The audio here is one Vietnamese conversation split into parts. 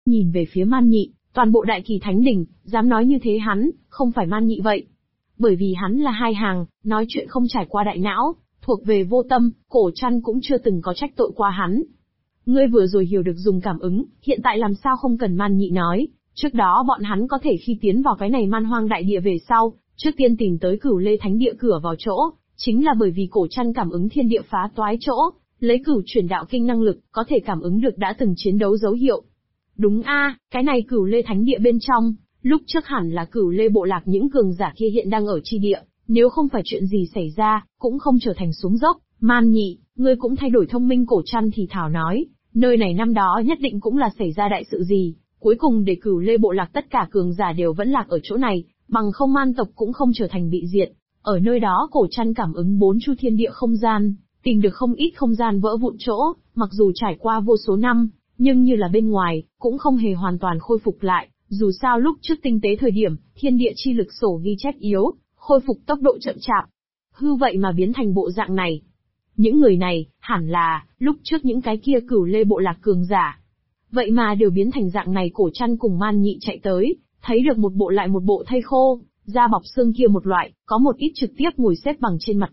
nhìn về phía Man Nhị, toàn bộ Đại Kỳ Thánh Đình, dám nói như thế hắn, không phải Man Nhị vậy. Bởi vì hắn là hai hàng, nói chuyện không trải qua đại não, thuộc về vô tâm, Cổ Trăn cũng chưa từng có trách tội qua hắn. Ngươi vừa rồi hiểu được dùng cảm ứng, hiện tại làm sao không cần Man Nhị nói, trước đó bọn hắn có thể khi tiến vào cái này man hoang đại địa về sau, trước tiên tìm tới Cửu Lê Thánh Địa cửa vào chỗ, chính là bởi vì Cổ Trăn cảm ứng thiên địa phá toái chỗ, lấy Cửu Chuyển Đạo Kinh năng lực, có thể cảm ứng được đã từng chiến đấu dấu hiệu. Đúng a, cái này Cửu Lê Thánh Địa bên trong, lúc trước hẳn là Cửu Lê bộ lạc những cường giả kia hiện đang ở chi địa, nếu không phải chuyện gì xảy ra, cũng không trở thành xuống dốc. Man Nhị, ngươi cũng thay đổi thông minh. Cổ Trăn thì thảo nói, nơi này năm đó nhất định cũng là xảy ra đại sự gì, cuối cùng để Cửu Lê bộ lạc tất cả cường giả đều vẫn lạc ở chỗ này, bằng không man tộc cũng không trở thành bị diệt. Ở nơi đó Cổ Trăn cảm ứng 4 chu thiên địa không gian, tìm được không ít không gian vỡ vụn chỗ, mặc dù trải qua vô số năm, nhưng như là bên ngoài, cũng không hề hoàn toàn khôi phục lại, dù sao lúc trước tinh tế thời điểm, thiên địa chi lực sổ ghi chép yếu, khôi phục tốc độ chậm chạp. Hư vậy mà biến thành bộ dạng này. Những người này, hẳn là, lúc trước những cái kia Cửu Lê bộ lạc cường giả. Vậy mà đều biến thành dạng này. Cổ Trăn cùng Man Nhị chạy tới, thấy được một bộ lại một bộ thây khô, da bọc xương kia một loại, có một ít trực tiếp ngồi xếp bằng trên mặt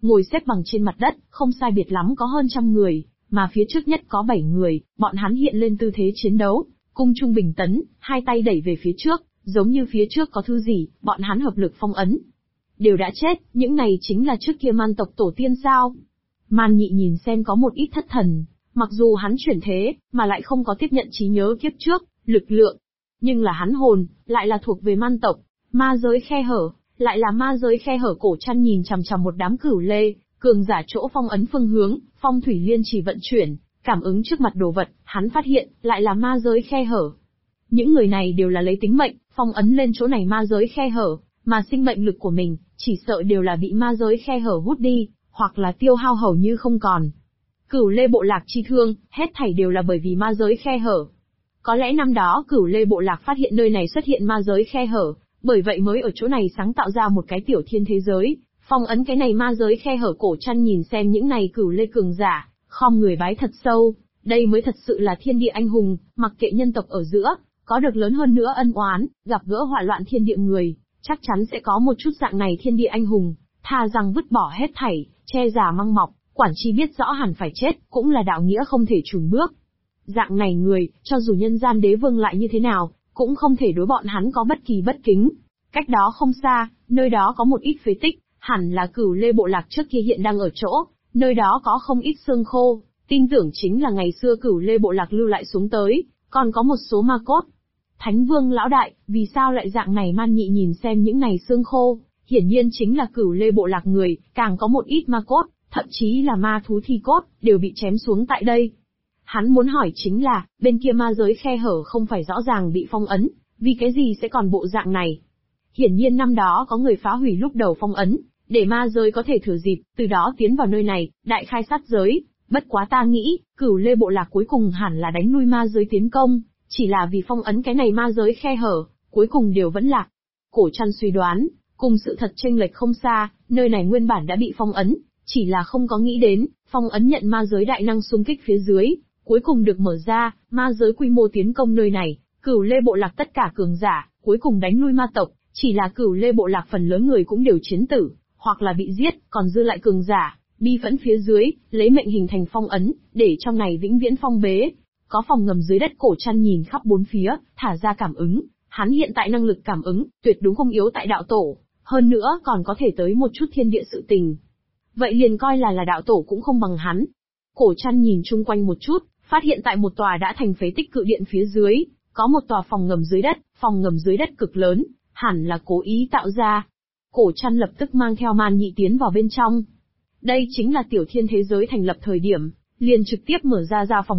đất, không sai biệt lắm có hơn 100 người, mà phía trước nhất có 7 người, bọn hắn hiện lên tư thế chiến đấu, cung trung bình tấn, hai tay đẩy về phía trước, giống như phía trước có thứ gì, bọn hắn hợp lực phong ấn. Đều đã chết, những này chính là trước kia man tộc tổ tiên sao? Man Nhị nhìn xem có một ít thất thần, mặc dù hắn chuyển thế, mà lại không có tiếp nhận trí nhớ kiếp trước, lực lượng. Nhưng là hắn hồn, lại là thuộc về man tộc, ma giới khe hở, lại là ma giới khe hở. Cổ Trăn nhìn chằm chằm một đám Cửu Lê, cường giả chỗ phong ấn phương hướng, phong thủy liên chỉ vận chuyển, cảm ứng trước mặt đồ vật, hắn phát hiện, lại là ma giới khe hở. Những người này đều là lấy tính mệnh, phong ấn lên chỗ này ma giới khe hở, mà sinh mệnh lực của mình, chỉ sợ đều là bị ma giới khe hở hút đi, hoặc là tiêu hao hầu như không còn. Cửu Lê bộ lạc chi thương, hết thảy đều là bởi vì ma giới khe hở. Có lẽ năm đó Cửu Lê bộ lạc phát hiện nơi này xuất hiện ma giới khe hở, bởi vậy mới ở chỗ này sáng tạo ra một cái tiểu thiên thế giới, phong ấn cái này ma giới khe hở. Cổ Trăn nhìn xem những này Cửu Lê cường giả, khom người bái thật sâu, đây mới thật sự là thiên địa anh hùng, mặc kệ nhân tộc ở giữa, có được lớn hơn nữa ân oán, gặp gỡ hỏa loạn thiên địa người, chắc chắn sẽ có một chút dạng này thiên địa anh hùng, thà rằng vứt bỏ hết thảy, che giả măng mọc, quản chi biết rõ hẳn phải chết, cũng là đạo nghĩa không thể chùn bước. Dạng này người, cho dù nhân gian đế vương lại như thế nào, cũng không thể đối bọn hắn có bất kỳ bất kính. Cách đó không xa, nơi đó có một ít phế tích, hẳn là Cửu Lê bộ lạc trước kia hiện đang ở chỗ, nơi đó có không ít xương khô, tin tưởng chính là ngày xưa Cửu Lê bộ lạc lưu lại xuống tới, còn có một số ma cốt. Thánh Vương lão đại, vì sao lại dạng này? Man Nhị nhìn xem những này xương khô, hiển nhiên chính là Cửu Lê bộ lạc người, càng có một ít ma cốt, thậm chí là ma thú thi cốt, đều bị chém xuống tại đây. Hắn muốn hỏi chính là, bên kia ma giới khe hở không phải rõ ràng bị phong ấn, vì cái gì sẽ còn bộ dạng này? Hiển nhiên năm đó có người phá hủy lúc đầu phong ấn, để ma giới có thể thừa dịp, từ đó tiến vào nơi này, đại khai sát giới. Bất quá ta nghĩ, Cửu Lê bộ lạc cuối cùng hẳn là đánh lui ma giới tiến công, chỉ là vì phong ấn cái này ma giới khe hở, cuối cùng đều vẫn lạc. Cổ Trăn suy đoán, cùng sự thật chênh lệch không xa, nơi này nguyên bản đã bị phong ấn, chỉ là không có nghĩ đến, phong ấn nhận ma giới đại năng xung kích phía dưới, cuối cùng được mở ra, ma giới quy mô tiến công nơi này, Cửu Lê bộ lạc tất cả cường giả, cuối cùng đánh lui ma tộc, chỉ là Cửu Lê bộ lạc phần lớn người cũng đều chiến tử, hoặc là bị giết, còn dư lại cường giả, bi phẫn phía dưới, lấy mệnh hình thành phong ấn, để trong này vĩnh viễn phong bế. Có phòng ngầm dưới đất. Cổ Trăn nhìn khắp bốn phía, thả ra cảm ứng, hắn hiện tại năng lực cảm ứng, tuyệt đúng không yếu tại đạo tổ, hơn nữa còn có thể tới một chút thiên địa sự tình. Vậy liền coi là đạo tổ cũng không bằng hắn. Cổ Trăn nhìn chung quanh một chút, phát hiện tại một tòa đã thành phế tích cự điện phía dưới, có một tòa phòng ngầm dưới đất cực lớn, hẳn là cố ý tạo ra. Cổ Trăn lập tức mang theo Man Nhị tiến vào bên trong. Đây chính là tiểu thiên thế giới thành lập thời điểm, liền trực tiếp mở ra phòng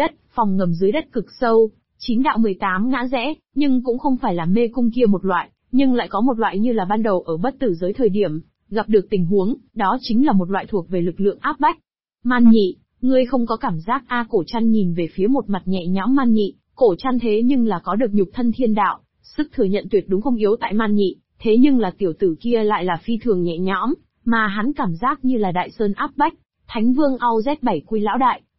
ngầm dưới đất cực sâu, 9 đạo 18 ngã rẽ, nhưng cũng không phải là mê cung kia một loại, nhưng lại có một loại như là ban đầu ở bất tử giới thời điểm, gặp được tình huống, đó chính là một loại thuộc về lực lượng áp bách. Man Nhị, ngươi không có cảm giác a? Cổ Trăn nhìn về phía một mặt nhẹ nhõm Man Nhị, Cổ Trăn thế nhưng là có được nhục thân thiên đạo, sức thừa nhận tuyệt đúng không yếu tại Man Nhị, thế nhưng là tiểu tử kia lại là phi thường nhẹ nhõm, mà hắn cảm giác như là đại sơn áp bách. Thánh Vương Ao Z7 Quy lão đại,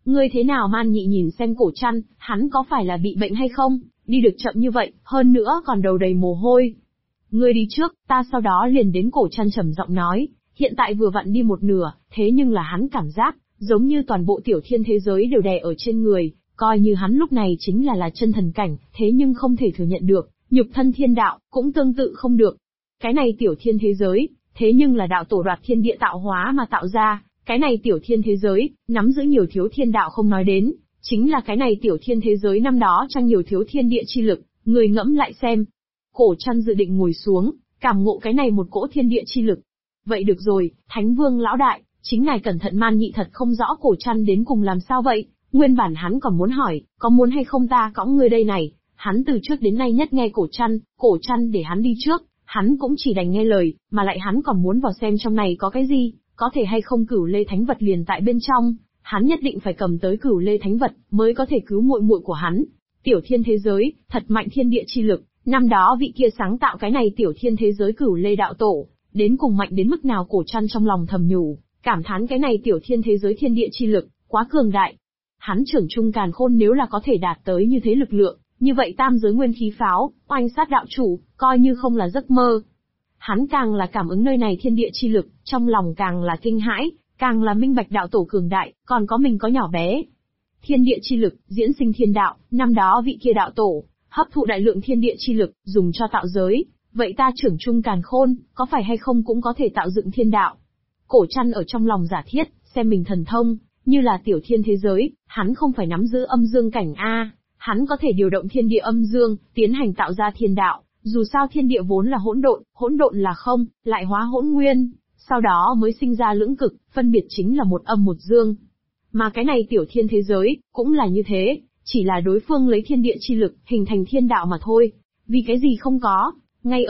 Ngươi thế nào Man Nhị nhìn xem Cổ Trăn, hắn có phải là bị bệnh hay không, đi được chậm như vậy, hơn nữa còn đầu đầy mồ hôi. Ngươi đi trước, ta sau đó liền đến. Cổ Trăn trầm giọng nói, hiện tại vừa vặn đi một nửa, thế nhưng là hắn cảm giác, giống như toàn bộ tiểu thiên thế giới đều đè ở trên người, coi như hắn lúc này chính là chân thần cảnh, thế nhưng không thể thừa nhận được, nhục thân thiên đạo, cũng tương tự không được. Cái này tiểu thiên thế giới, thế nhưng là đạo tổ đoạt thiên địa tạo hóa mà tạo ra, cái này tiểu thiên thế giới, nắm giữ nhiều thiếu thiên đạo không nói đến, chính là cái này tiểu thiên thế giới năm đó trang nhiều thiếu thiên địa chi lực, người ngẫm lại xem. Cổ Trăn dự định ngồi xuống, cảm ngộ cái này một cỗ thiên địa chi lực. Vậy được rồi, Thánh Vương lão đại, chính ngài cẩn thận. Man Nhị thật không rõ Cổ Trăn đến cùng làm sao vậy, nguyên bản hắn còn muốn hỏi, có muốn hay không ta cõng ngươi đây này, hắn từ trước đến nay nhất nghe Cổ Trăn để hắn đi trước, hắn cũng chỉ đành nghe lời, mà lại hắn còn muốn vào xem trong này có cái gì, có thể hay không Cửu Lê Thánh Vật liền tại bên trong, hắn nhất định phải cầm tới Cửu Lê Thánh Vật mới có thể cứu muội muội của hắn. Tiểu thiên thế giới, thật mạnh thiên địa chi lực, năm đó vị kia sáng tạo cái này tiểu thiên thế giới Cửu Lê đạo tổ, đến cùng mạnh đến mức nào? Cổ Trăn trong lòng thầm nhủ, cảm thán cái này tiểu thiên thế giới thiên địa chi lực, quá cường đại. Hắn trưởng trung càn khôn nếu là có thể đạt tới như thế lực lượng, như vậy tam giới nguyên khí pháo, oanh sát đạo chủ, coi như không là giấc mơ. Hắn càng là cảm ứng nơi này thiên địa chi lực, trong lòng càng là kinh hãi, càng là minh bạch đạo tổ cường đại, còn có mình có nhỏ bé. Thiên địa chi lực, diễn sinh thiên đạo, năm đó vị kia đạo tổ, hấp thụ đại lượng thiên địa chi lực, dùng cho tạo giới, vậy ta trưởng trung càn khôn, có phải hay không cũng có thể tạo dựng thiên đạo? Cổ Trăn ở trong lòng giả thiết, xem mình thần thông, như là tiểu thiên thế giới, hắn không phải nắm giữ âm dương cảnh a, hắn có thể điều động thiên địa âm dương, tiến hành tạo ra thiên đạo, dù sao thiên địa vốn là hỗn độn là không, lại hóa hỗn nguyên, sau đó mới sinh ra lưỡng cực, phân biệt chính là một âm một dương. Mà cái này tiểu thiên thế giới, cũng là như thế, chỉ là đối phương lấy thiên địa chi lực, hình thành thiên đạo mà thôi. Vì cái gì không có? Ngay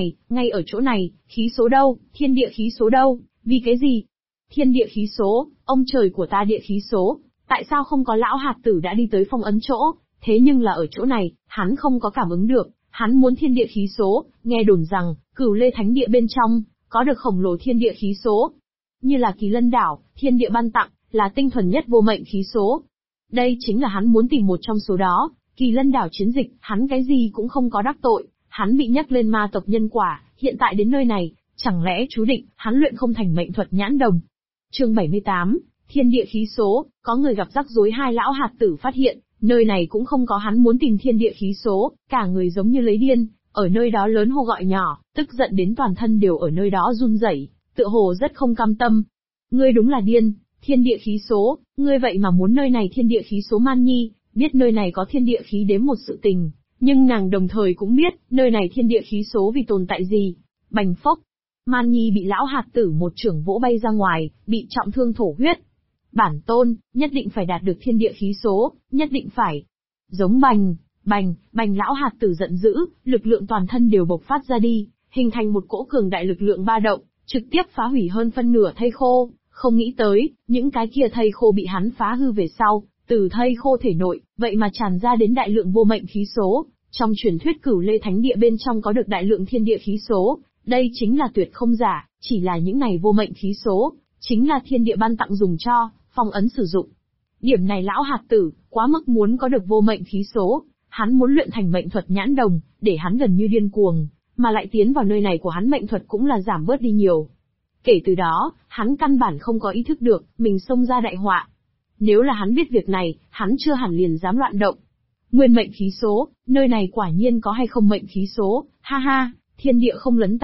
ở chỗ này, khí số đâu, thiên địa khí số đâu, vì cái gì? Thiên địa khí số, ông trời của ta địa khí số, tại sao không có? Lão hạt tử đã đi tới phong ấn chỗ, thế nhưng là ở chỗ này, hắn không có cảm ứng được, hắn muốn thiên địa khí số, nghe đồn rằng, Cửu Lê Thánh Địa bên trong, có được khổng lồ thiên địa khí số. Như là Kỳ Lân Đảo, thiên địa ban tặng, là tinh thuần nhất vô mệnh khí số. Đây chính là hắn muốn tìm một trong số đó. Kỳ Lân Đảo chiến dịch, hắn cái gì cũng không có đắc tội, hắn bị nhắc lên ma tộc nhân quả, hiện tại đến nơi này, chẳng lẽ chú định, hắn luyện không thành mệnh thuật nhãn đồng. Chương 78, thiên địa khí số, có người gặp rắc rối. Hai lão hạt tử phát hiện, nơi này cũng không có hắn muốn tìm thiên địa khí số, cả người giống như lấy điên, ở nơi đó lớn hô gọi nhỏ, tức giận đến toàn thân đều ở nơi đó run rẩy, tựa hồ rất không cam tâm. Ngươi đúng là điên, thiên địa khí số, ngươi vậy mà muốn nơi này thiên địa khí số? Man Nhi biết nơi này có thiên địa khí đếm một sự tình, nhưng nàng đồng thời cũng biết, nơi này thiên địa khí số vì tồn tại gì. Bành phốc, Man Nhi bị lão hạt tử một chưởng vỗ bay ra ngoài, bị trọng thương thổ huyết. Bản tôn, nhất định phải đạt được thiên địa khí số, nhất định phải. Giống bành, bành lão hạt tử giận dữ, lực lượng toàn thân đều bộc phát ra đi, hình thành một cỗ cường đại lực lượng ba động, trực tiếp phá hủy hơn phân nửa thây khô. Không nghĩ tới, những cái kia thây khô bị hắn phá hư về sau, từ thây khô thể nội, vậy mà tràn ra đến đại lượng vô mệnh khí số. Trong truyền thuyết Cửu Lê Thánh Địa bên trong có được đại lượng thiên địa khí số, đây chính là tuyệt không giả, chỉ là những này vô mệnh khí số, chính là thiên địa ban tặng dùng cho phong ấn sử dụng. Điểm này lão hạt tử, quá mức muốn có được vô mệnh khí số, hắn muốn luyện thành mệnh thuật nhãn đồng, để hắn gần như điên cuồng, mà lại tiến vào nơi này của hắn mệnh thuật cũng là giảm bớt đi nhiều. Kể từ đó, hắn căn bản không có ý thức được, mình xông ra đại họa. Nếu là hắn biết việc này, hắn chưa hẳn liền dám loạn động. Nguyên mệnh khí số, nơi này quả nhiên có hay không mệnh khí số, ha ha, thiên địa không lấn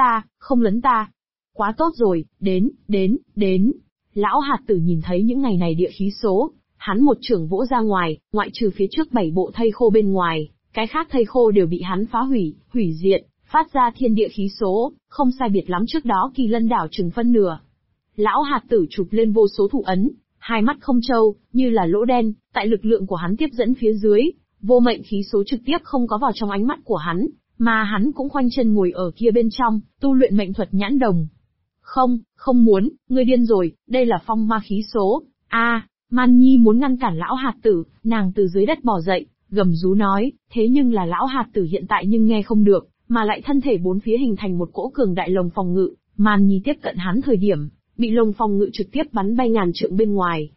ta. Quá tốt rồi, đến. Lão hạt tử nhìn thấy những ngày này địa khí số, hắn một chưởng vỗ ra ngoài, ngoại trừ phía trước 7 bộ thây khô bên ngoài, cái khác thây khô đều bị hắn phá hủy diệt, phát ra thiên địa khí số, không sai biệt lắm trước đó Kỳ Lân Đảo chừng phân nửa. Lão hạt tử chụp lên vô số thủ ấn, hai mắt không trâu, như là lỗ đen, tại lực lượng của hắn tiếp dẫn phía dưới, vô mệnh khí số trực tiếp không có vào trong ánh mắt của hắn, mà hắn cũng khoanh chân ngồi ở kia bên trong, tu luyện mệnh thuật nhãn đồng. Không muốn, ngươi điên rồi, đây là phong ma khí số. Man Nhi muốn ngăn cản lão hạt tử, nàng từ dưới đất bò dậy, gầm rú nói, thế nhưng là lão hạt tử hiện tại nhưng nghe không được, mà lại thân thể bốn phía hình thành một cỗ cường đại lồng phòng ngự, Man Nhi tiếp cận hắn thời điểm, bị lồng phòng ngự trực tiếp bắn bay ngàn trượng bên ngoài.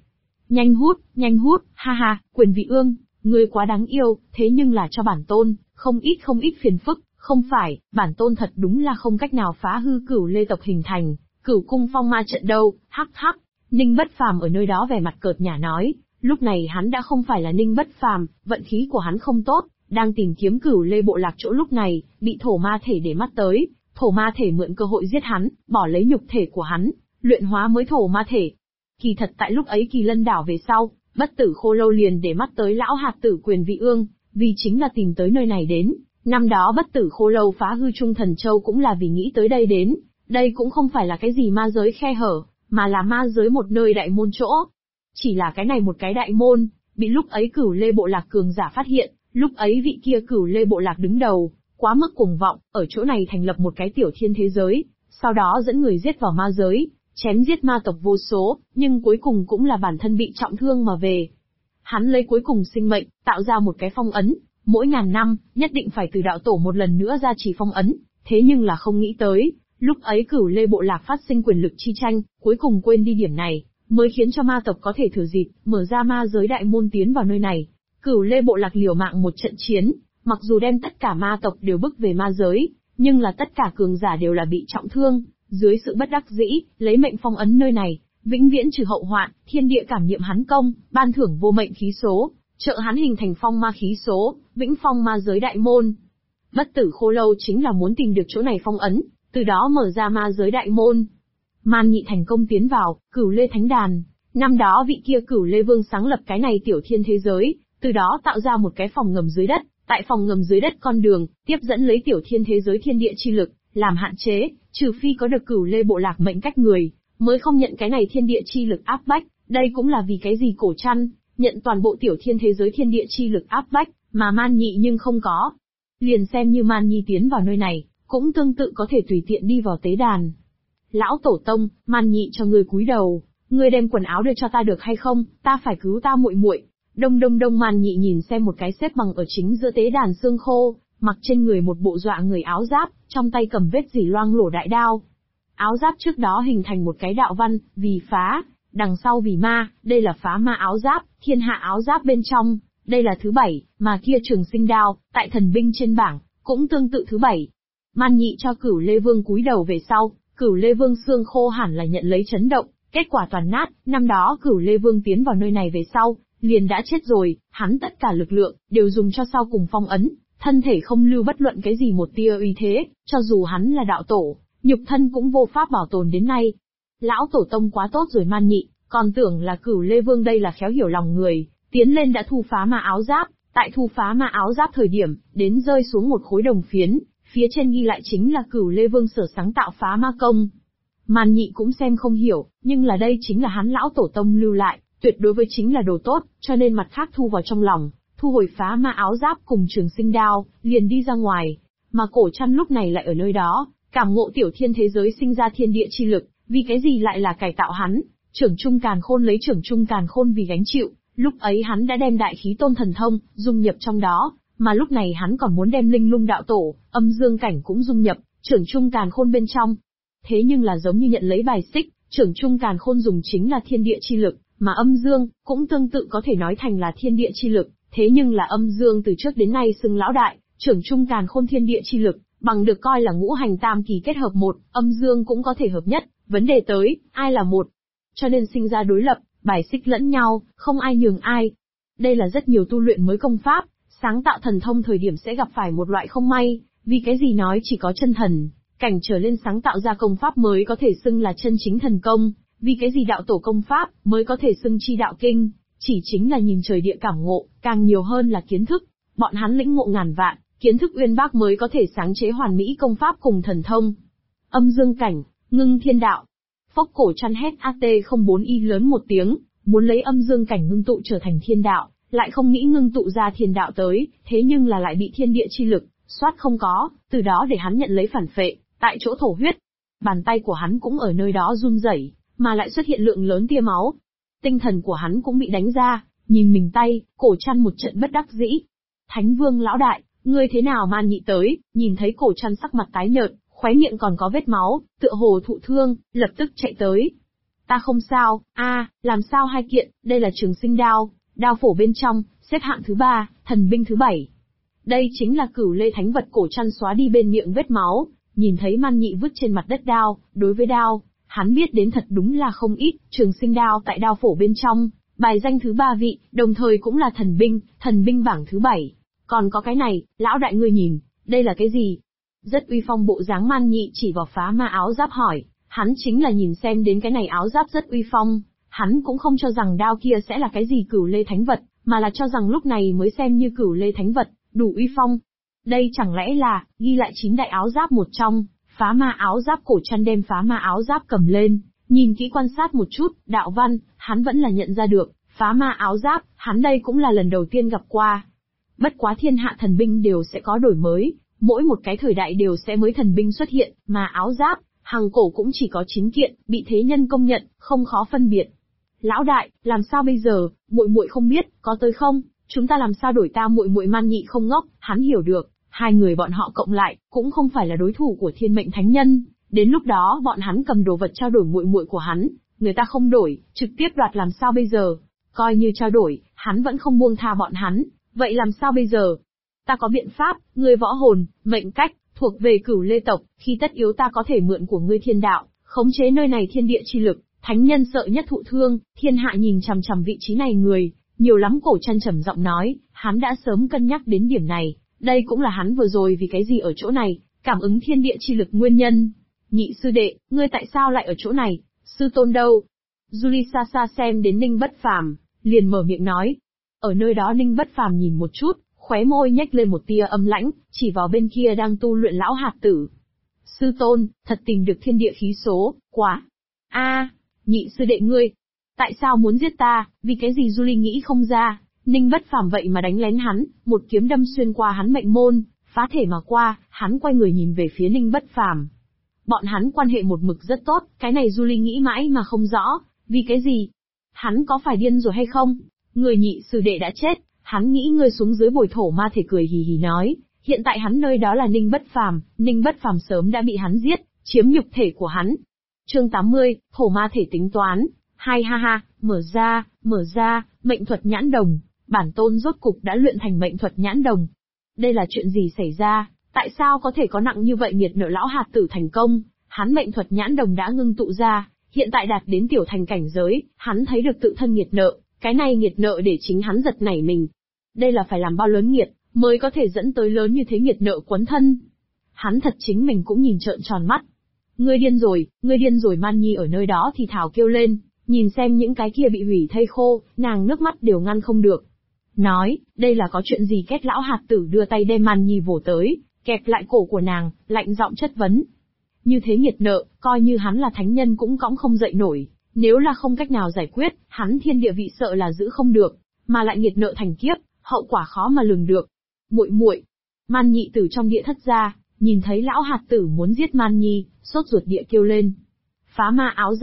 nhanh hút, ha ha, Quyền Vị Ương, ngươi quá đáng yêu, thế nhưng là cho bản tôn, không ít phiền phức, không phải, bản tôn thật đúng là không cách nào phá hư Cửu Lê tộc hình thành, Cửu cung phong ma trận đâu, hắc hắc. Ninh Bất Phàm ở nơi đó vẻ mặt cợt nhả nói, lúc này hắn đã không phải là Ninh Bất Phàm, vận khí của hắn không tốt, đang tìm kiếm Cửu Lê bộ lạc chỗ lúc này, bị thổ ma thể để mắt tới, thổ ma thể mượn cơ hội giết hắn, bỏ lấy nhục thể của hắn, luyện hóa mới thổ ma thể. Kỳ thật tại lúc ấy Kỳ Lân đảo về sau, Bất Tử Khô Lâu liền để mắt tới lão hạt tử Quyền Vị Ương, vì chính là tìm tới nơi này đến. Năm đó Bất Tử Khô Lâu phá hư Trung Thần Châu cũng là vì nghĩ tới đây đến, đây cũng không phải là cái gì ma giới khe hở, mà là ma giới một nơi đại môn chỗ. Chỉ là cái này một cái đại môn, bị lúc ấy Cửu Lê bộ lạc cường giả phát hiện, lúc ấy vị kia Cửu Lê bộ lạc đứng đầu, quá mức cuồng vọng, ở chỗ này thành lập một cái tiểu thiên thế giới, sau đó dẫn người giết vào ma giới, chém giết ma tộc vô số, nhưng cuối cùng cũng là bản thân bị trọng thương mà về. Hắn lấy cuối cùng sinh mệnh, tạo ra một cái phong ấn, mỗi ngàn năm, nhất định phải từ đạo tổ một lần nữa ra chỉ phong ấn, thế nhưng là không nghĩ tới, lúc ấy Cửu Lê bộ lạc phát sinh quyền lực chi tranh, cuối cùng quên đi điểm này, mới khiến cho ma tộc có thể thừa dịp, mở ra ma giới đại môn tiến vào nơi này. Cửu Lê bộ lạc liều mạng một trận chiến, mặc dù đem tất cả ma tộc đều bức về ma giới, nhưng là tất cả cường giả đều là bị trọng thương, dưới sự bất đắc dĩ, lấy mệnh phong ấn nơi này, vĩnh viễn trừ hậu hoạn, thiên địa cảm nhiệm hắn công, ban thưởng vô mệnh khí số, trợ hắn hình thành phong ma khí số, vĩnh phong ma giới đại môn. Bất Tử Khô Lâu chính là muốn tìm được chỗ này phong ấn, từ đó mở ra ma giới đại môn. Man Nhị thành công tiến vào Cửu Lê Thánh Đàn, năm đó vị kia Cửu Lê Vương sáng lập cái này tiểu thiên thế giới, từ đó tạo ra một cái phòng ngầm dưới đất, tại phòng ngầm dưới đất con đường, tiếp dẫn lấy tiểu thiên thế giới thiên địa chi lực, làm hạn chế, trừ phi có được Cửu Lê bộ lạc mệnh cách người, mới không nhận cái này thiên địa chi lực áp bách, đây cũng là vì cái gì Cổ Trăn nhận toàn bộ tiểu thiên thế giới thiên địa chi lực áp bách, mà Man Nhị nhưng không có. Liền xem như Man Nhi tiến vào nơi này, cũng tương tự có thể tùy tiện đi vào tế đàn. Lão tổ tông, Man Nhị cho ngươi cúi đầu, ngươi đem quần áo đưa cho ta được hay không, ta phải cứu ta muội muội. Đông Man Nhị nhìn xem một cái xếp bằng ở chính giữa tế đàn xương khô, mặc trên người một bộ dọa người áo giáp, trong tay cầm vết dỉ loang lổ đại đao. Áo giáp trước đó hình thành một cái đạo văn, vì phá, đằng sau vì ma, đây là phá ma áo giáp, thiên hạ áo giáp bên trong, đây là thứ 7, mà kia trường sinh đao, tại thần binh trên bảng, cũng tương tự thứ 7. Man Nhị cho Cửu Lê Vương cúi đầu về sau, Cửu Lê Vương xương khô hẳn là nhận lấy chấn động, kết quả toàn nát, năm đó Cửu Lê Vương tiến vào nơi này về sau, liền đã chết rồi, hắn tất cả lực lượng, đều dùng cho sau cùng phong ấn, thân thể không lưu bất luận cái gì một tia uy thế, cho dù hắn là đạo tổ, nhục thân cũng vô pháp bảo tồn đến nay. Lão tổ tông quá tốt rồi Man Nhị, còn tưởng là Cửu Lê Vương đây là khéo hiểu lòng người, tiến lên đã thu phá ma áo giáp, tại thu phá ma áo giáp thời điểm, đến rơi xuống một khối đồng phiến, phía trên ghi lại chính là Cửu Lê Vương sở sáng tạo phá ma công. Man Nhị cũng xem không hiểu, nhưng là đây chính là hắn lão tổ tông lưu lại, tuyệt đối với chính là đồ tốt, cho nên mặt khác thu vào trong lòng, thu hồi phá ma áo giáp cùng trường sinh đao, liền đi ra ngoài. Mà Cổ Trăn lúc này lại ở nơi đó, cảm ngộ tiểu thiên thế giới sinh ra thiên địa chi lực, vì cái gì lại là cải tạo hắn, trưởng trung càn khôn lấy trưởng trung càn khôn vì gánh chịu, lúc ấy hắn đã đem đại khí tôn thần thông, dung nhập trong đó, mà lúc này hắn còn muốn đem linh lung đạo tổ, âm dương cảnh cũng dung nhập, trưởng trung càn khôn bên trong. Thế nhưng là giống như nhận lấy bài xích, trưởng trung càn khôn dùng chính là thiên địa chi lực, mà âm dương, cũng tương tự có thể nói thành là thiên địa chi lực, thế nhưng là âm dương từ trước đến nay xưng lão đại, trưởng trung càn khôn thiên địa chi lực, bằng được coi là ngũ hành tam kỳ kết hợp một, âm dương cũng có thể hợp nhất, vấn đề tới, ai là một. Cho nên sinh ra đối lập, bài xích lẫn nhau, không ai nhường ai. Đây là rất nhiều tu luyện mới công pháp, sáng tạo thần thông thời điểm sẽ gặp phải một loại không may, vì cái gì nói chỉ có chân thần, cảnh trở lên sáng tạo ra công pháp mới có thể xưng là chân chính thần công, vì cái gì đạo tổ công pháp mới có thể xưng chi đạo kinh, chỉ chính là nhìn trời địa cảm ngộ, càng nhiều hơn là kiến thức, bọn hắn lĩnh ngộ ngàn vạn, kiến thức uyên bác mới có thể sáng chế hoàn mỹ công pháp cùng thần thông. Âm dương cảnh, ngưng thiên đạo. Phốc Cổ Trăn hét AT04Y lớn một tiếng, muốn lấy âm dương cảnh ngưng tụ trở thành thiên đạo, lại không nghĩ ngưng tụ ra thiên đạo tới, thế nhưng là lại bị thiên địa chi lực soát không có, từ đó để hắn nhận lấy phản phệ, tại chỗ thổ huyết. Bàn tay của hắn cũng ở nơi đó run rẩy, mà lại xuất hiện lượng lớn tia máu. Tinh thần của hắn cũng bị đánh ra, nhìn mình tay, Cổ Trăn một trận bất đắc dĩ. Thánh Vương lão đại, ngươi thế nào? Man Nhị tới, nhìn thấy Cổ Trăn sắc mặt tái nhợt, khóe miệng còn có vết máu, tựa hồ thụ thương, lập tức chạy tới. Ta không sao, làm sao hai kiện, đây là trường sinh đao, đao phổ bên trong, xếp hạng thứ 3, thần binh thứ 7. Đây chính là Cửu Lê Thánh vật cổ chăn xóa đi bên miệng vết máu, nhìn thấy Man Nhị vứt trên mặt đất đao, đối với đao, hắn biết đến thật đúng là không ít, trường sinh đao tại đao phổ bên trong, bài danh thứ 3 vị, đồng thời cũng là thần binh bảng thứ 7. Còn có cái này, lão đại ngươi nhìn, đây là cái gì? Rất uy phong bộ dáng Man Nhị chỉ vào phá ma áo giáp hỏi, hắn chính là nhìn xem đến cái này áo giáp rất uy phong, hắn cũng không cho rằng đao kia sẽ là cái gì Cửu Lê Thánh vật, mà là cho rằng lúc này mới xem như Cửu Lê Thánh vật, đủ uy phong. Đây chẳng lẽ là, ghi lại 9 đại áo giáp một trong, phá ma áo giáp cổ chăn đem phá ma áo giáp cầm lên, nhìn kỹ quan sát một chút, đạo văn, hắn vẫn là nhận ra được, phá ma áo giáp, hắn đây cũng là lần đầu tiên gặp qua. Bất quá thiên hạ thần binh đều sẽ có đổi mới, mỗi một cái thời đại đều sẽ mới thần binh xuất hiện, mà áo giáp, hằng cổ cũng chỉ có 9 kiện, bị thế nhân công nhận, không khó phân biệt. Lão đại, làm sao bây giờ, muội muội không biết, có tới không? Chúng ta làm sao đổi ta muội muội Man Nhị không ngốc, hắn hiểu được, hai người bọn họ cộng lại, cũng không phải là đối thủ của Thiên Mệnh Thánh Nhân, đến lúc đó bọn hắn cầm đồ vật trao đổi muội muội của hắn, người ta không đổi, trực tiếp đoạt làm sao bây giờ? Coi như trao đổi, hắn vẫn không buông tha bọn hắn, vậy làm sao bây giờ? Ta có biện pháp, ngươi võ hồn, mệnh cách, thuộc về Cửu Lê tộc, khi tất yếu ta có thể mượn của ngươi thiên đạo, khống chế nơi này thiên địa chi lực, thánh nhân sợ nhất thụ thương, thiên hạ nhìn chằm chằm vị trí này người, nhiều lắm. Cổ Chân trầm giọng nói, hắn đã sớm cân nhắc đến điểm này, đây cũng là hắn vừa rồi vì cái gì ở chỗ này, cảm ứng thiên địa chi lực nguyên nhân. Nhị sư đệ, ngươi tại sao lại ở chỗ này, sư tôn đâu? Julie xa xa xem đến Ninh Bất Phàm, liền mở miệng nói. Ở nơi đó Ninh Bất Phàm nhìn một chút, khóe môi nhếch lên một tia âm lãnh, chỉ vào bên kia đang tu luyện lão hạt tử. Sư tôn, thật tìm được thiên địa khí số, quá. Nhị sư đệ ngươi, tại sao muốn giết ta, vì cái gì Julie nghĩ không ra, Ninh Bất Phàm vậy mà đánh lén hắn, một kiếm đâm xuyên qua hắn mệnh môn, phá thể mà qua, hắn quay người nhìn về phía Ninh Bất Phàm. Bọn hắn quan hệ một mực rất tốt, cái này Julie nghĩ mãi mà không rõ, vì cái gì? Hắn có phải điên rồi hay không? Người nhị sư đệ đã chết, hắn nghĩ ngươi xuống dưới bồi thổ ma thể cười hì hì nói, hiện tại hắn nơi đó là Ninh Bất Phàm sớm đã bị hắn giết, chiếm nhục thể của hắn. Chương 80, thổ ma thể tính toán, hai ha ha, mở ra, mệnh thuật nhãn đồng, bản tôn rốt cục đã luyện thành mệnh thuật nhãn đồng. Đây là chuyện gì xảy ra, tại sao có thể có nặng như vậy nghiệt nợ lão hạt tử thành công, hắn mệnh thuật nhãn đồng đã ngưng tụ ra, hiện tại đạt đến tiểu thành cảnh giới, hắn thấy được tự thân nghiệt nợ, cái này nghiệt nợ để chính hắn giật nảy mình. Đây là phải làm bao lớn nghiệt, mới có thể dẫn tới lớn như thế nghiệt nợ quấn thân. Hắn thật chính mình cũng nhìn trợn tròn mắt. Ngươi điên rồi Man Nhi ở nơi đó thì thào kêu lên, nhìn xem những cái kia bị hủy thây khô, nàng nước mắt đều ngăn không được. Nói, đây là có chuyện gì kết lão hạt tử đưa tay đem Man Nhi vồ tới, kẹp lại cổ của nàng, lạnh giọng chất vấn. Như thế nghiệt nợ, coi như hắn là thánh nhân cũng cõng không dậy nổi, nếu là không cách nào giải quyết, hắn thiên địa vị sợ là giữ không được, mà lại nghiệt nợ thành kiếp, hậu quả khó mà lường được. Muội, Man Nhị từ trong địa thất ra, nhìn thấy lão hạt tử muốn giết Man Nhi, sốt ruột địa kêu lên. Phá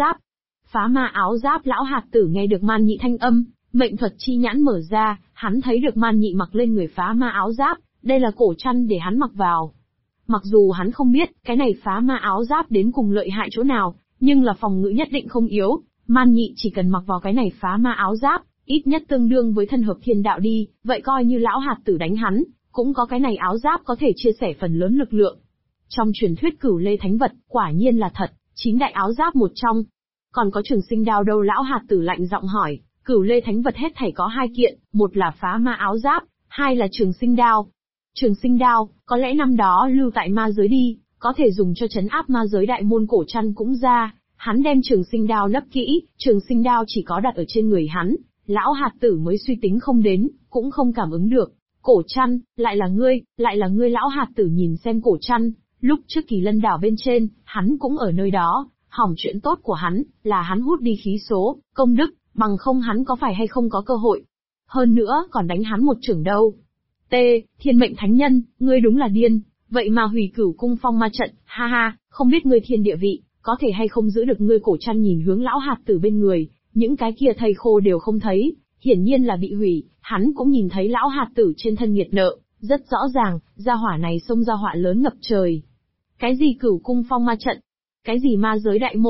ma áo giáp lão hạt tử nghe được Man Nhị thanh âm, mệnh thuật chi nhãn mở ra, hắn thấy được Man Nhị mặc lên người phá ma áo giáp, đây là cổ chăn để hắn mặc vào. Mặc dù hắn không biết, cái này phá ma áo giáp đến cùng lợi hại chỗ nào, nhưng là phòng ngự nhất định không yếu, Man Nhị chỉ cần mặc vào cái này phá ma áo giáp, ít nhất tương đương với thân hợp thiên đạo đi, vậy coi như lão hạt tử đánh hắn, cũng có cái này áo giáp có thể chia sẻ phần lớn lực lượng. Trong truyền thuyết Cửu Lê Thánh vật, quả nhiên là thật, 9 đại áo giáp một trong. Còn có trường sinh đao đâu? Lão hạt tử lạnh giọng hỏi. Cửu Lê Thánh vật hết thảy có 2 kiện, một là phá ma áo giáp, 2 là trường sinh đao. Trường sinh đao, có lẽ năm đó lưu tại ma giới đi, có thể dùng cho trấn áp ma giới đại môn. Cổ Chăn cũng ra, hắn đem trường sinh đao nấp kỹ, trường sinh đao chỉ có đặt ở trên người hắn, lão hạt tử mới suy tính không đến, cũng không cảm ứng được. Cổ Chăn, lại là ngươi lão hạt tử nhìn xem Cổ Chăn, lúc trước Kỳ Lân đảo bên trên, hắn cũng ở nơi đó, hỏng chuyện tốt của hắn, là hắn hút đi khí số, công đức, bằng không hắn có phải hay không có cơ hội. Hơn nữa, còn đánh hắn một chưởng đâu. Thiên Mệnh Thánh Nhân, ngươi đúng là điên, vậy mà hủy Cửu Cung Phong Ma trận, ha ha, không biết ngươi thiên địa vị, có thể hay không giữ được ngươi. Cổ Chăn nhìn hướng lão hạt tử bên người, những cái kia thây khô đều không thấy, hiển nhiên là bị hủy, hắn cũng nhìn thấy lão hạt tử trên thân nghiệt nợ, rất rõ ràng, gia hỏa này xông ra họa lớn ngập trời. Cái gì Cửu Cung Phong Ma trận? Cái gì ma giới đại môn?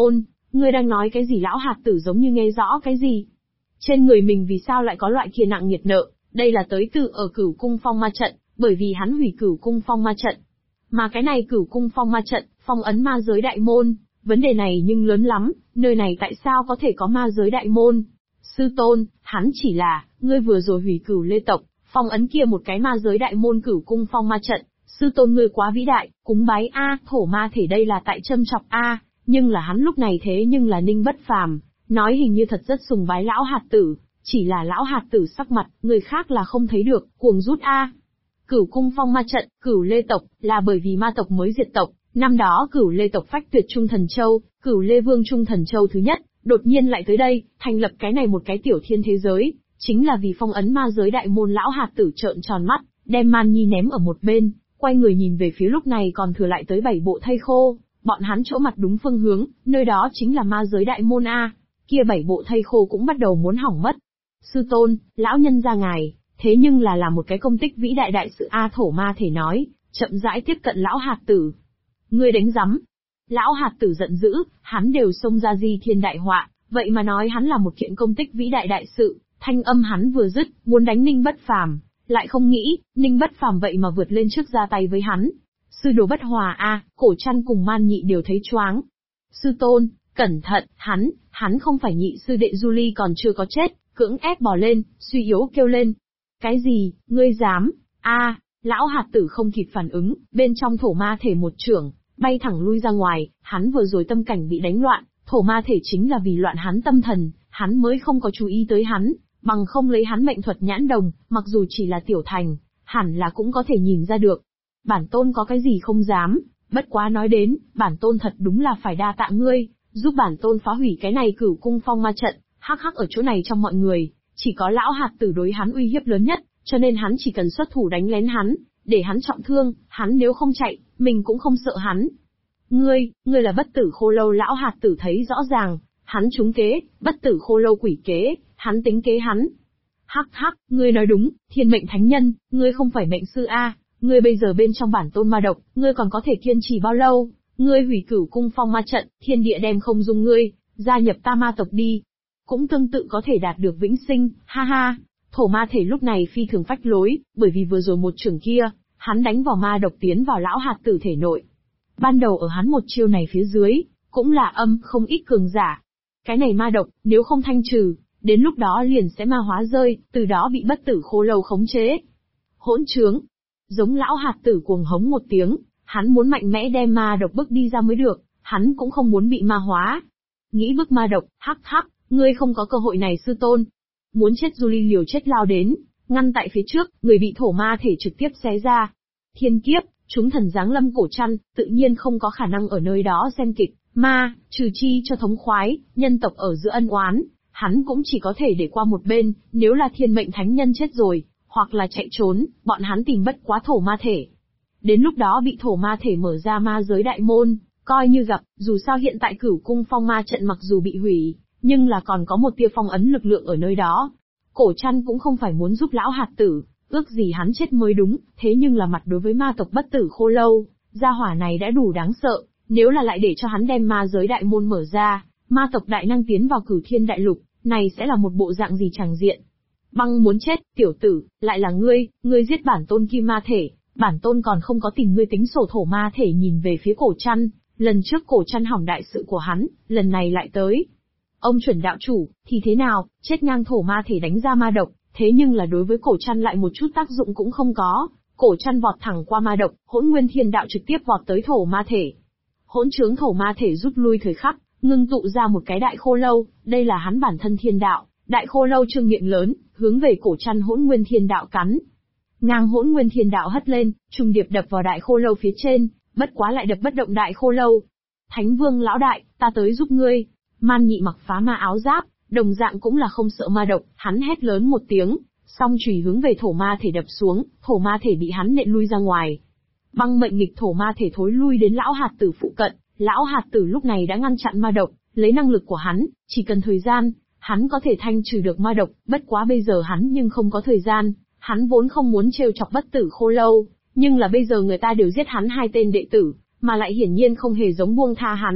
Ngươi đang nói cái gì? Lão hạt tử giống như nghe rõ cái gì. Trên người mình vì sao lại có loại kia nặng nghiệt nợ, đây là tới từ ở Cửu Cung Phong Ma trận, bởi vì hắn hủy Cửu Cung Phong Ma trận. Mà cái này Cửu Cung Phong Ma trận, phong ấn ma giới đại môn, vấn đề này nhưng lớn lắm, nơi này tại sao có thể có ma giới đại môn? Sư tôn, hắn chỉ là, ngươi vừa rồi hủy Cửu Lê tộc, phong ấn kia một cái ma giới đại môn Cửu Cung Phong Ma trận, sư tôn ngươi quá vĩ đại, cúng bái a, thổ ma thể đây là tại châm chọc a, nhưng là hắn lúc này thế nhưng là Ninh Bất Phàm, nói hình như thật rất sùng bái lão hạt tử, chỉ là lão hạt tử sắc mặt, người khác là không thấy được, cuồng rút a. Cửu Cung Phong Ma trận, Cửu Lê tộc, là bởi vì ma tộc mới diệt tộc, năm đó Cửu Lê tộc phách tuyệt Trung Thần Châu, Cửu Lê Vương Trung Thần Châu thứ nhất, đột nhiên lại tới đây, thành lập cái này một cái tiểu thiên thế giới, chính là vì phong ấn ma giới đại môn. Lão hạt tử trợn tròn mắt, đem Man Nhi ném ở một bên, quay người nhìn về phía lúc này còn thừa lại tới 7 bộ thây khô, bọn hắn chỗ mặt đúng phương hướng, nơi đó chính là ma giới đại môn a. Kia 7 bộ thây khô cũng bắt đầu muốn hỏng mất. Sư tôn, lão nhân gia ngài, thế nhưng là một cái công tích vĩ đại đại sự a. Thổ ma thể nói, chậm rãi tiếp cận lão hạt tử. Ngươi đánh rắm. Lão hạt tử giận dữ, hắn đều xông ra di thiên đại họa, vậy mà nói hắn là một kiện công tích vĩ đại đại sự, thanh âm hắn vừa dứt, muốn đánh Ninh Bất Phàm, lại không nghĩ, Ninh Bất Phàm vậy mà vượt lên trước ra tay với hắn. Sư đồ bất hòa a, Cổ Trăn cùng Man Nhị đều thấy choáng. Sư tôn, cẩn thận, hắn không phải nhị sư đệ Du Ly còn chưa có chết, cưỡng ép bò lên, suy yếu kêu lên. Cái gì, ngươi dám? A, lão hạt tử không kịp phản ứng, bên trong thổ ma thể một chưởng, bay thẳng lui ra ngoài, hắn vừa rồi tâm cảnh bị đánh loạn, thổ ma thể chính là vì loạn hắn tâm thần, hắn mới không có chú ý tới hắn, bằng không lấy hắn mệnh thuật nhãn đồng, mặc dù chỉ là tiểu thành, hẳn là cũng có thể nhìn ra được. Bản tôn có cái gì không dám, bất quá nói đến, bản tôn thật đúng là phải đa tạ ngươi, giúp bản tôn phá hủy cái này Cửu Cung Phong Ma trận. Hắc hắc, ở chỗ này trong mọi người, chỉ có lão hạt tử đối hắn uy hiếp lớn nhất, cho nên hắn chỉ cần xuất thủ đánh lén hắn, để hắn trọng thương, hắn nếu không chạy, mình cũng không sợ hắn. Ngươi là bất tử khô lâu. Lão hạt tử thấy rõ ràng, hắn trúng kế, bất tử khô lâu quỷ kế, hắn tính kế hắn. Hắc hắc, ngươi nói đúng, thiên mệnh thánh nhân, ngươi không phải mệnh sư a, ngươi bây giờ bên trong bản tôn ma độc, ngươi còn có thể kiên trì bao lâu? Ngươi hủy Cửu Cung Phong Ma trận, thiên địa đem không dung ngươi, gia nhập ta ma tộc đi. Cũng tương tự có thể đạt được vĩnh sinh, ha ha. Thổ ma thể lúc này phi thường phách lối, bởi vì vừa rồi một chưởng kia, hắn đánh vào ma độc tiến vào lão hạt tử thể nội. Ban đầu ở hắn một chiêu này phía dưới, cũng là không ít cường giả. Cái này ma độc, nếu không thanh trừ, đến lúc đó liền sẽ ma hóa rơi, từ đó bị bất tử khô lâu khống chế. Hỗn trướng! Giống lão hạt tử cuồng hống một tiếng, hắn muốn mạnh mẽ đem ma độc bức đi ra mới được, hắn cũng không muốn bị ma hóa. Nghĩ bức ma độc, hắc hắc, ngươi không có cơ hội này sư tôn. Muốn chết Du Ly liều chết lao đến, ngăn tại phía trước, người bị thổ ma thể trực tiếp xé ra. Thiên kiếp, chúng thần giáng lâm Cổ Trăn, tự nhiên không có khả năng ở nơi đó xem kịch, trừ chi cho thống khoái, nhân tộc ở giữa ân oán, hắn cũng chỉ có thể để qua một bên, nếu là thiên mệnh thánh nhân chết rồi, hoặc là chạy trốn, bọn hắn tìm bất quá thổ ma thể. Đến lúc đó bị thổ ma thể mở ra ma giới đại môn, coi như gặp, dù sao hiện tại Cửu Cung Phong Ma trận mặc dù bị hủy, nhưng là còn có một tia phong ấn lực lượng ở nơi đó. Cổ Trăn cũng không phải muốn giúp lão hạt tử, ước gì hắn chết mới đúng, thế nhưng là mặt đối với ma tộc bất tử khô lâu, gia hỏa này đã đủ đáng sợ, nếu là lại để cho hắn đem ma giới đại môn mở ra, ma tộc đại năng tiến vào Cửu Thiên đại lục, này sẽ là một bộ dạng gì chẳng diện. Băng muốn chết, tiểu tử, lại là ngươi giết bản tôn kim ma thể, bản tôn còn không có tìm ngươi tính sổ. Thổ ma thể nhìn về phía Cổ Trăn, lần trước Cổ Trăn hỏng đại sự của hắn, lần này lại tới. Ông chuẩn đạo chủ, thì thế nào, chết ngang thổ ma thể đánh ra ma độc, thế nhưng là đối với Cổ Trăn lại một chút tác dụng cũng không có. Cổ Trăn vọt thẳng qua ma độc, Hỗn Nguyên Thiên Đạo trực tiếp vọt tới thổ ma thể. Hỗn trướng thổ ma thể rút lui thời khắc, ngưng tụ ra một cái đại khô lâu, đây là hắn bản thân thiên đạo. Đại khô lâu trương miệng lớn, hướng về Cổ Trăn Hỗn Nguyên Thiên Đạo cắn. Ngang Hỗn Nguyên Thiên Đạo hất lên, trùng điệp đập vào đại khô lâu phía trên, bất quá lại đập bất động đại khô lâu. Thánh Vương lão đại, ta tới giúp ngươi. Man Nhị mặc phá ma áo giáp, đồng dạng cũng là không sợ ma độc, hắn hét lớn một tiếng, song chùy hướng về thổ ma thể đập xuống, thổ ma thể bị hắn nện lui ra ngoài. Băng mệnh nghịch thổ ma thể thối lui đến lão hạt tử phụ cận, lão hạt tử lúc này đã ngăn chặn ma độc, lấy năng lực của hắn, chỉ cần thời gian, hắn có thể thanh trừ được ma độc, bất quá bây giờ hắn nhưng không có thời gian, hắn vốn không muốn trêu chọc bất tử khô lâu, nhưng là bây giờ người ta đều giết hắn 2 tên đệ tử, mà lại hiển nhiên không hề giống buông tha hắn,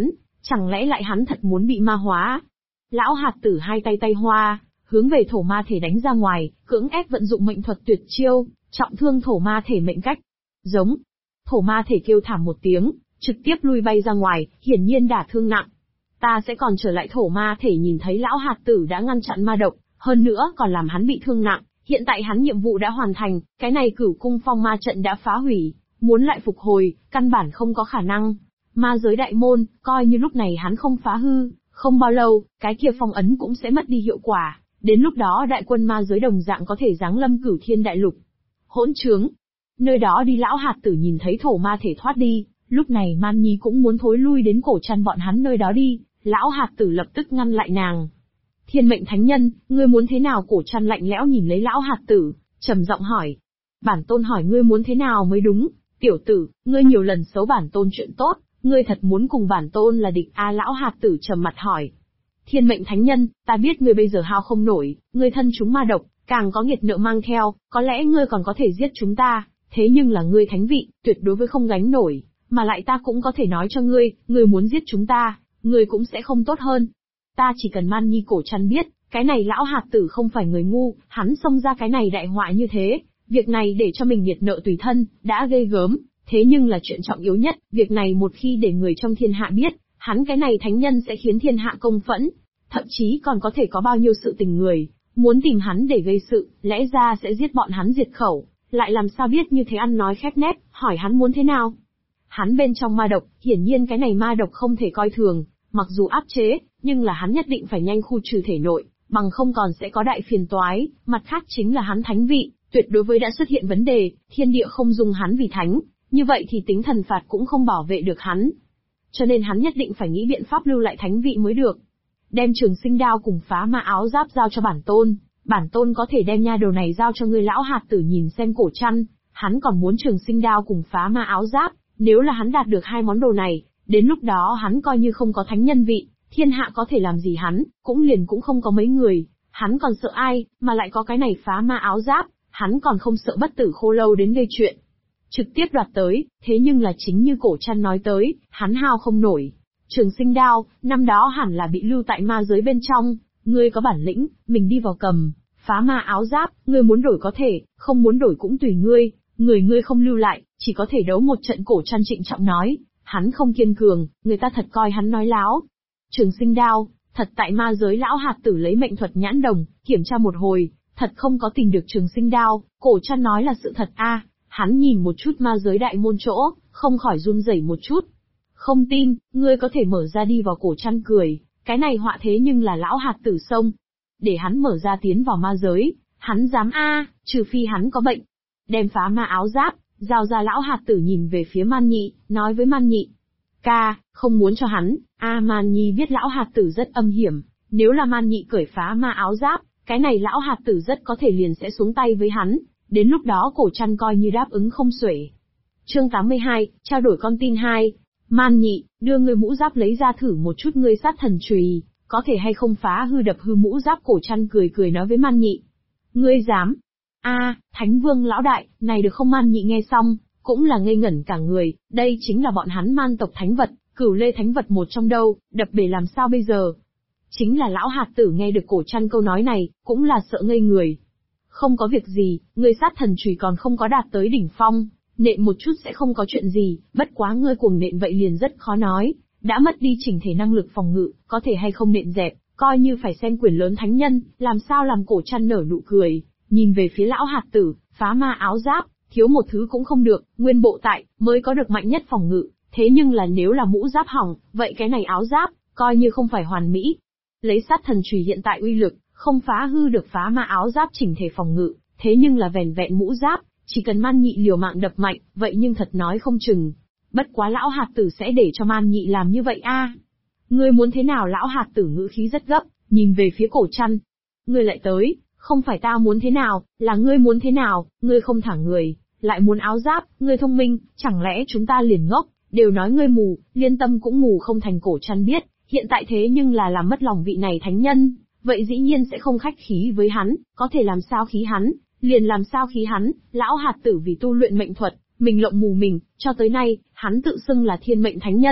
Chẳng lẽ lại hắn thật muốn bị ma hóa? Lão hạt tử hai tay tay hoa, hướng về thổ ma thể đánh ra ngoài, cưỡng ép vận dụng mệnh thuật tuyệt chiêu, trọng thương thổ ma thể mệnh cách. Giống. Thổ ma thể kêu thảm một tiếng, trực tiếp lui bay ra ngoài, hiển nhiên đả thương nặng. Ta sẽ còn trở lại. Thổ ma thể nhìn thấy lão hạt tử đã ngăn chặn ma độc, hơn nữa còn làm hắn bị thương nặng, hiện tại hắn nhiệm vụ đã hoàn thành, cái này Cửu Cung Phong ma trận đã phá hủy, muốn lại phục hồi, căn bản không có khả năng. Ma giới đại môn, coi như lúc này hắn không phá hư, không bao lâu, cái kia phong ấn cũng sẽ mất đi hiệu quả, đến lúc đó đại quân ma giới đồng dạng có thể giáng lâm Cửu Thiên đại lục. Hỗn trướng! Nơi đó đi. Lão hạt tử nhìn thấy thổ ma thể thoát đi, lúc này Man Nhi cũng muốn thối lui đến cổ chăn bọn hắn nơi đó đi, lão hạt tử lập tức ngăn lại nàng. Thiên mệnh thánh nhân, ngươi muốn thế nào? Cổ chăn lạnh lẽo nhìn lấy lão hạt tử, trầm giọng hỏi. Bản tôn hỏi ngươi muốn thế nào mới đúng, tiểu tử, ngươi nhiều lần xấu bản tôn chuyện tốt, ngươi thật muốn cùng bản tôn là địch a? Lão hạt tử trầm mặt hỏi. Thiên mệnh thánh nhân, ta biết ngươi bây giờ hao không nổi, ngươi thân chúng ma độc, càng có nghiệt nợ mang theo, có lẽ ngươi còn có thể giết chúng ta, thế nhưng là ngươi thánh vị, tuyệt đối với không gánh nổi, mà lại ta cũng có thể nói cho ngươi muốn giết chúng ta, ngươi cũng sẽ không tốt hơn. Ta chỉ cần Man Nhi. Cổ chăn biết, cái này lão hạt tử không phải người ngu, hắn xông ra cái này đại họa như thế, việc này để cho mình nghiệt nợ tùy thân, đã ghê gớm, thế nhưng là chuyện trọng yếu nhất, việc này một khi để người trong thiên hạ biết, hắn cái này thánh nhân sẽ khiến thiên hạ công phẫn, thậm chí còn có thể có bao nhiêu sự tình người, muốn tìm hắn để gây sự, lẽ ra sẽ giết bọn hắn diệt khẩu, lại làm sao biết như thế? Ăn nói khép nép, hỏi hắn muốn thế nào? Hắn bên trong ma độc, hiển nhiên cái này ma độc không thể coi thường, mặc dù áp chế, nhưng là hắn nhất định phải nhanh khu trừ thể nội, bằng không còn sẽ có đại phiền toái. Mặt khác chính là hắn thánh vị, tuyệt đối với đã xuất hiện vấn đề, thiên địa không dung hắn vì thánh, như vậy thì tính thần phạt cũng không bảo vệ được hắn. Cho nên hắn nhất định phải nghĩ biện pháp lưu lại thánh vị mới được. Đem Trường Sinh Đao cùng Phá Ma Áo Giáp giao cho bản tôn có thể đem nha đầu này giao cho ngươi. Lão hạt tử nhìn xem cổ chăn, hắn còn muốn Trường Sinh Đao cùng Phá Ma Áo Giáp, nếu là hắn đạt được hai món đồ này, đến lúc đó hắn coi như không có thánh nhân vị, thiên hạ có thể làm gì hắn, cũng không có mấy người, hắn còn sợ ai, mà lại có cái này Phá Ma Áo Giáp, hắn còn không sợ bất tử khô lâu đến gây chuyện. Trực tiếp đoạt tới, thế nhưng là chính như cổ chăn nói tới, hắn hao không nổi. Trường Sinh Đao, năm đó hẳn là bị lưu tại ma giới bên trong, ngươi có bản lĩnh, mình đi vào cầm. Phá Ma Áo Giáp, ngươi muốn đổi có thể, không muốn đổi cũng tùy ngươi, ngươi không lưu lại, chỉ có thể đấu một trận. Cổ chăn trịnh trọng nói, hắn không kiên cường, người ta thật coi hắn nói láo. Trường Sinh Đao, thật tại ma giới. Lão hạt tử lấy mệnh thuật nhãn đồng, kiểm tra một hồi, thật không có tìm được Trường Sinh Đao. Cổ chăn nói là sự thật a. Hắn nhìn một chút ma giới đại môn chỗ, không khỏi run rẩy một chút. Không tin, ngươi có thể mở ra đi vào. Cổ chăn cười, cái này họa thế nhưng là lão hạt tử xông. Để hắn mở ra tiến vào ma giới, hắn dám a? Trừ phi hắn có bệnh. Đem Phá Ma Áo Giáp, giao ra. Lão hạt tử nhìn về phía Man Nhị, nói với Man Nhị. Ca, không muốn cho hắn, Man Nhi biết lão hạt tử rất âm hiểm, nếu là Man Nhị cởi Phá Ma Áo Giáp, cái này lão hạt tử rất có thể liền sẽ xuống tay với hắn, đến lúc đó cổ chăn coi như đáp ứng không xuể. Chương 82, trao đổi con tin 2. Man Nhị, đưa ngươi mũ giáp lấy ra thử một chút. Ngươi sát thần chùy, có thể hay không phá hư đập hư mũ giáp? Cổ chăn cười nói với Man Nhị. Ngươi dám? Thánh Vương lão đại, này được không? Man Nhị nghe xong, cũng là ngây ngẩn cả người, đây chính là bọn hắn Man tộc thánh vật, Cửu Lê thánh vật một trong đâu, đập bể làm sao bây giờ? Chính là lão hạt tử nghe được cổ chăn câu nói này, cũng là sợ ngây người. Không có việc gì, ngươi sát thần chùy còn không có đạt tới đỉnh phong, nện một chút sẽ không có chuyện gì, bất quá ngươi cuồng nện vậy liền rất khó nói, đã mất đi chỉnh thể năng lực phòng ngự, có thể hay không nện dẹp, coi như phải xem quyền lớn thánh nhân, làm sao làm. Cổ chăn nở nụ cười, nhìn về phía lão hạt tử. Phá Ma Áo Giáp, thiếu một thứ cũng không được, nguyên bộ tại, mới có được mạnh nhất phòng ngự, thế nhưng là nếu là mũ giáp hỏng, vậy cái này áo giáp, coi như không phải hoàn mỹ. Lấy sát thần chùy hiện tại uy lực, không phá hư được Phá Ma Áo Giáp chỉnh thể phòng ngự, thế nhưng là vẻn vẹn mũ giáp, chỉ cần Man Nhị liều mạng đập mạnh, vậy nhưng thật nói không chừng. Bất quá lão hạt tử sẽ để cho Man Nhị làm như vậy a? Ngươi muốn thế nào? Lão hạt tử ngữ khí rất gấp, nhìn về phía cổ chăn. Ngươi lại tới, không phải ta muốn thế nào, là ngươi muốn thế nào? Ngươi không thả người, lại muốn áo giáp, ngươi thông minh, chẳng lẽ chúng ta liền ngốc, đều nói ngươi mù, liên tâm cũng mù không thành. Cổ chăn biết, hiện tại thế nhưng là làm mất lòng vị này thánh nhân, vậy dĩ nhiên sẽ không khách khí với hắn, có thể làm sao khí hắn, liền làm sao khí hắn. Lão hạt tử vì tu luyện mệnh thuật, mình lộng mù mình, cho tới nay, hắn tự xưng là thiên mệnh thánh nhân,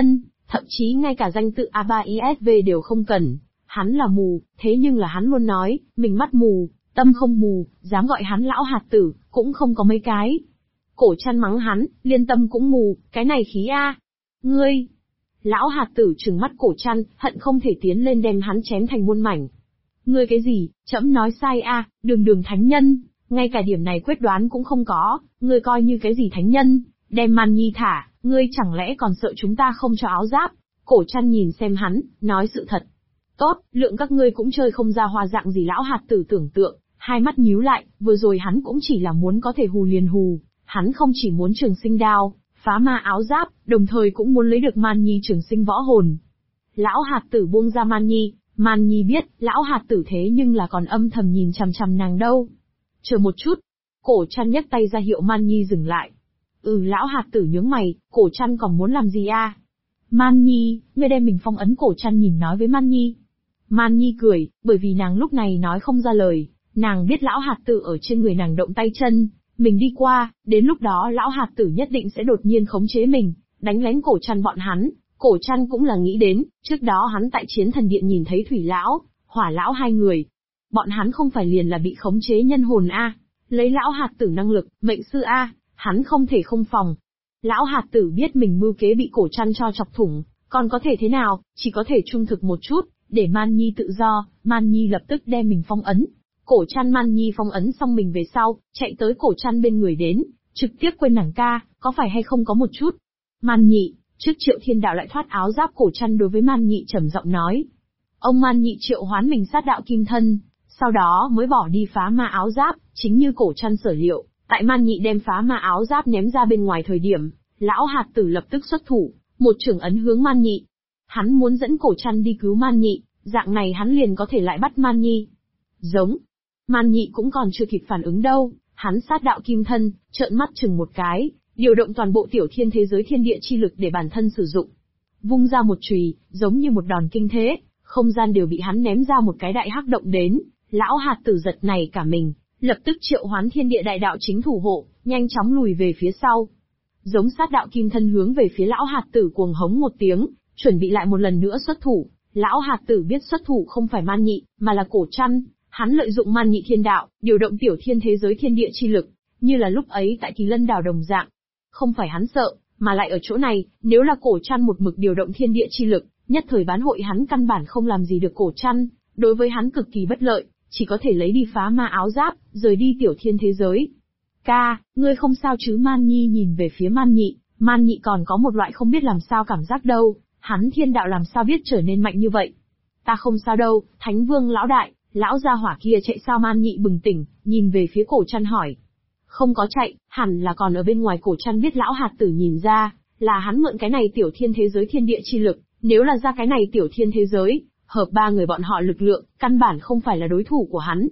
thậm chí ngay cả danh tự A3ISV đều không cần. Hắn là mù, thế nhưng là hắn luôn nói, mình mắt mù, tâm không mù, dám gọi hắn lão hạt tử, cũng không có mấy cái. Cổ Trăn mắng hắn, liên tâm cũng mù, cái này khí a. Ngươi! Lão hạt tử trừng mắt Cổ Trăn, hận không thể tiến lên đem hắn chém thành muôn mảnh. Ngươi cái gì, trẫm nói sai a, đường thánh nhân, ngay cả điểm này quyết đoán cũng không có, ngươi coi như cái gì thánh nhân, đem Man Nhi thả, ngươi chẳng lẽ còn sợ chúng ta không cho áo giáp? Cổ Trăn nhìn xem hắn, nói sự thật. Tốt, lượng các ngươi cũng chơi không ra hoa dạng gì lão hạt tử tưởng tượng, hai mắt nhíu lại, vừa rồi hắn cũng chỉ là muốn có thể hù liền hù, hắn không chỉ muốn trường sinh đao, phá ma áo giáp, đồng thời cũng muốn lấy được Man Nhi trường sinh võ hồn. Lão hạt tử buông ra Man Nhi biết, lão hạt tử thế nhưng là còn âm thầm nhìn chằm chằm nàng đâu. Chờ một chút. Cổ Trăn nhấc tay ra hiệu Man Nhi dừng lại. Lão hạt tử nhướng mày, Cổ Trăn còn muốn làm gì a? Man Nhi, ngươi đem mình phong ấn. Cổ Trăn nhìn nói với Man Nhi. Man Nhi cười, bởi vì nàng lúc này nói không ra lời, nàng biết lão hạt tử ở trên người nàng động tay chân, mình đi qua, đến lúc đó lão hạt tử nhất định sẽ đột nhiên khống chế mình, đánh lén Cổ Trăn bọn hắn. Cổ Trăn cũng là nghĩ đến, trước đó hắn tại Chiến Thần Điện nhìn thấy Thủy Lão, Hỏa Lão hai người. Bọn hắn không phải liền là bị khống chế nhân hồn a, lấy lão hạt tử năng lực, mệnh sư a, hắn không thể không phòng. Lão hạt tử biết mình mưu kế bị Cổ Trăn cho chọc thủng, còn có thể thế nào, chỉ có thể trung thực một chút, để Man Nhi tự do. Man Nhi lập tức đem mình phong ấn. Cổ Trăn Man Nhi phong ấn xong mình về sau, chạy tới Cổ Trăn bên người đến, trực tiếp quên nàng ca, có phải hay không có một chút. Man Nhị, trước Triệu Thiên Đạo lại thoát áo giáp. Cổ Trăn đối với Man Nhị trầm giọng nói. Ông Man Nhị triệu hoán mình sát đạo kim thân, sau đó mới bỏ đi phá ma áo giáp, chính như Cổ Trăn sở liệu, tại Man Nhị đem phá ma áo giáp ném ra bên ngoài thời điểm, lão hạt tử lập tức xuất thủ, một chưởng ấn hướng Man Nhị. Hắn muốn dẫn Cổ Trăn đi cứu Man Nhị, dạng này hắn liền có thể lại bắt Man Nhi. Giống. Man Nhị cũng còn chưa kịp phản ứng đâu, hắn sát đạo kim thân, trợn mắt chừng một cái, điều động toàn bộ tiểu thiên thế giới thiên địa chi lực để bản thân sử dụng. Vung ra một chùy, giống như một đòn kinh thế, không gian đều bị hắn ném ra một cái đại hắc động đến, lão hạt tử giật này cả mình, lập tức triệu hoán thiên địa đại đạo chính thủ hộ, nhanh chóng lùi về phía sau. Giống sát đạo kim thân hướng về phía lão hạt tử cuồng hống một tiếng, chuẩn bị lại một lần nữa xuất thủ. Lão hạt tử biết xuất thủ không phải Man Nhị, mà là Cổ Trăn, hắn lợi dụng Man Nhị thiên đạo, điều động tiểu thiên thế giới thiên địa chi lực, như là lúc ấy tại Kỳ Lân Đảo đồng dạng. Không phải hắn sợ, mà lại ở chỗ này, nếu là Cổ Trăn một mực điều động thiên địa chi lực, nhất thời bán hội hắn căn bản không làm gì được Cổ Trăn, đối với hắn cực kỳ bất lợi, chỉ có thể lấy đi phá ma áo giáp, rời đi tiểu thiên thế giới. Ca, ngươi không sao chứ? Man Nhi nhìn về phía Man Nhị, Man Nhị còn có một loại không biết làm sao cảm giác đâu. Hắn thiên đạo làm sao biết trở nên mạnh như vậy? Ta không sao đâu, Thánh Vương lão đại, lão gia hỏa kia chạy sao? Man Nhị bừng tỉnh, nhìn về phía Cổ Trăn hỏi. Không có chạy, hẳn là còn ở bên ngoài. Cổ Trăn biết lão hạt tử nhìn ra, là hắn mượn cái này tiểu thiên thế giới thiên địa chi lực, nếu là ra cái này tiểu thiên thế giới, hợp ba người bọn họ lực lượng, căn bản không phải là đối thủ của hắn.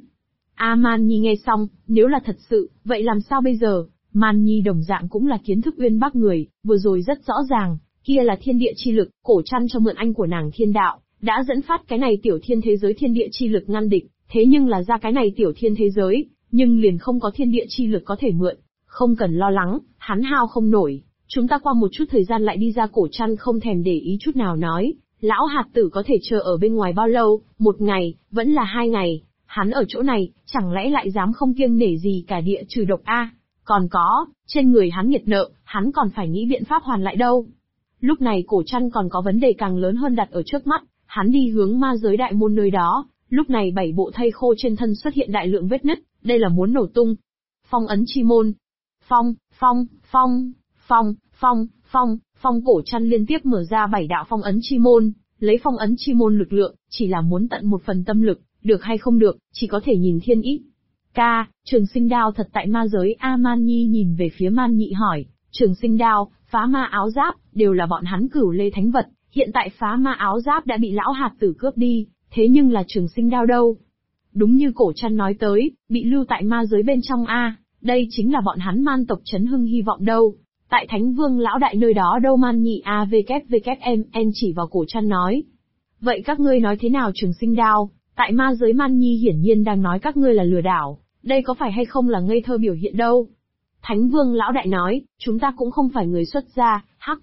Man Nhi nghe xong, nếu là thật sự, vậy làm sao bây giờ? Man Nhi đồng dạng cũng là kiến thức uyên bác người, vừa rồi rất rõ ràng. Kia là thiên địa chi lực, Cổ Trăn cho mượn anh của nàng thiên đạo, đã dẫn phát cái này tiểu thiên thế giới thiên địa chi lực ngăn địch, thế nhưng là ra cái này tiểu thiên thế giới, nhưng liền không có thiên địa chi lực có thể mượn. Không cần lo lắng, hắn hao không nổi, chúng ta qua một chút thời gian lại đi ra. Cổ Trăn không thèm để ý chút nào nói, lão hạt tử có thể chờ ở bên ngoài bao lâu, 1 ngày, vẫn là 2 ngày, hắn ở chỗ này, chẳng lẽ lại dám không kiêng nể gì cả địa trừ độc a? Còn có, trên người hắn nghiệt nợ, hắn còn phải nghĩ biện pháp hoàn lại đâu. Lúc này Cổ Trăn còn có vấn đề càng lớn hơn đặt ở trước mắt, hắn đi hướng ma giới đại môn nơi đó, lúc này 7 bộ thây khô trên thân xuất hiện đại lượng vết nứt, đây là muốn nổ tung. Phong ấn chi môn. Phong. Cổ Trăn liên tiếp mở ra 7 đạo phong ấn chi môn, lấy phong ấn chi môn lực lượng, chỉ là muốn tận một phần tâm lực, được hay không được, chỉ có thể nhìn thiên ý. Ca, trường sinh đao thật tại ma giới. Man Nhi nhìn về phía Man Nhị hỏi, trường sinh đao, phá ma áo giáp, đều là bọn hắn cửu lê thánh vật, hiện tại phá ma áo giáp đã bị lão hạt tử cướp đi, thế nhưng là trường sinh đao đâu? Đúng như Cổ Trăn nói tới, bị lưu tại ma giới bên trong đây chính là bọn hắn Man tộc chấn hưng hy vọng đâu. Tại Thánh Vương lão đại nơi đó đâu? Man Nhị AWWMN chỉ vào Cổ Trăn nói. Vậy các ngươi nói thế nào? Trường sinh đao, tại ma giới. Man Nhi hiển nhiên đang nói các ngươi là lừa đảo, đây có phải hay không là ngây thơ biểu hiện đâu. Thánh Vương lão đại nói, chúng ta cũng không phải người xuất gia, hắc hắc,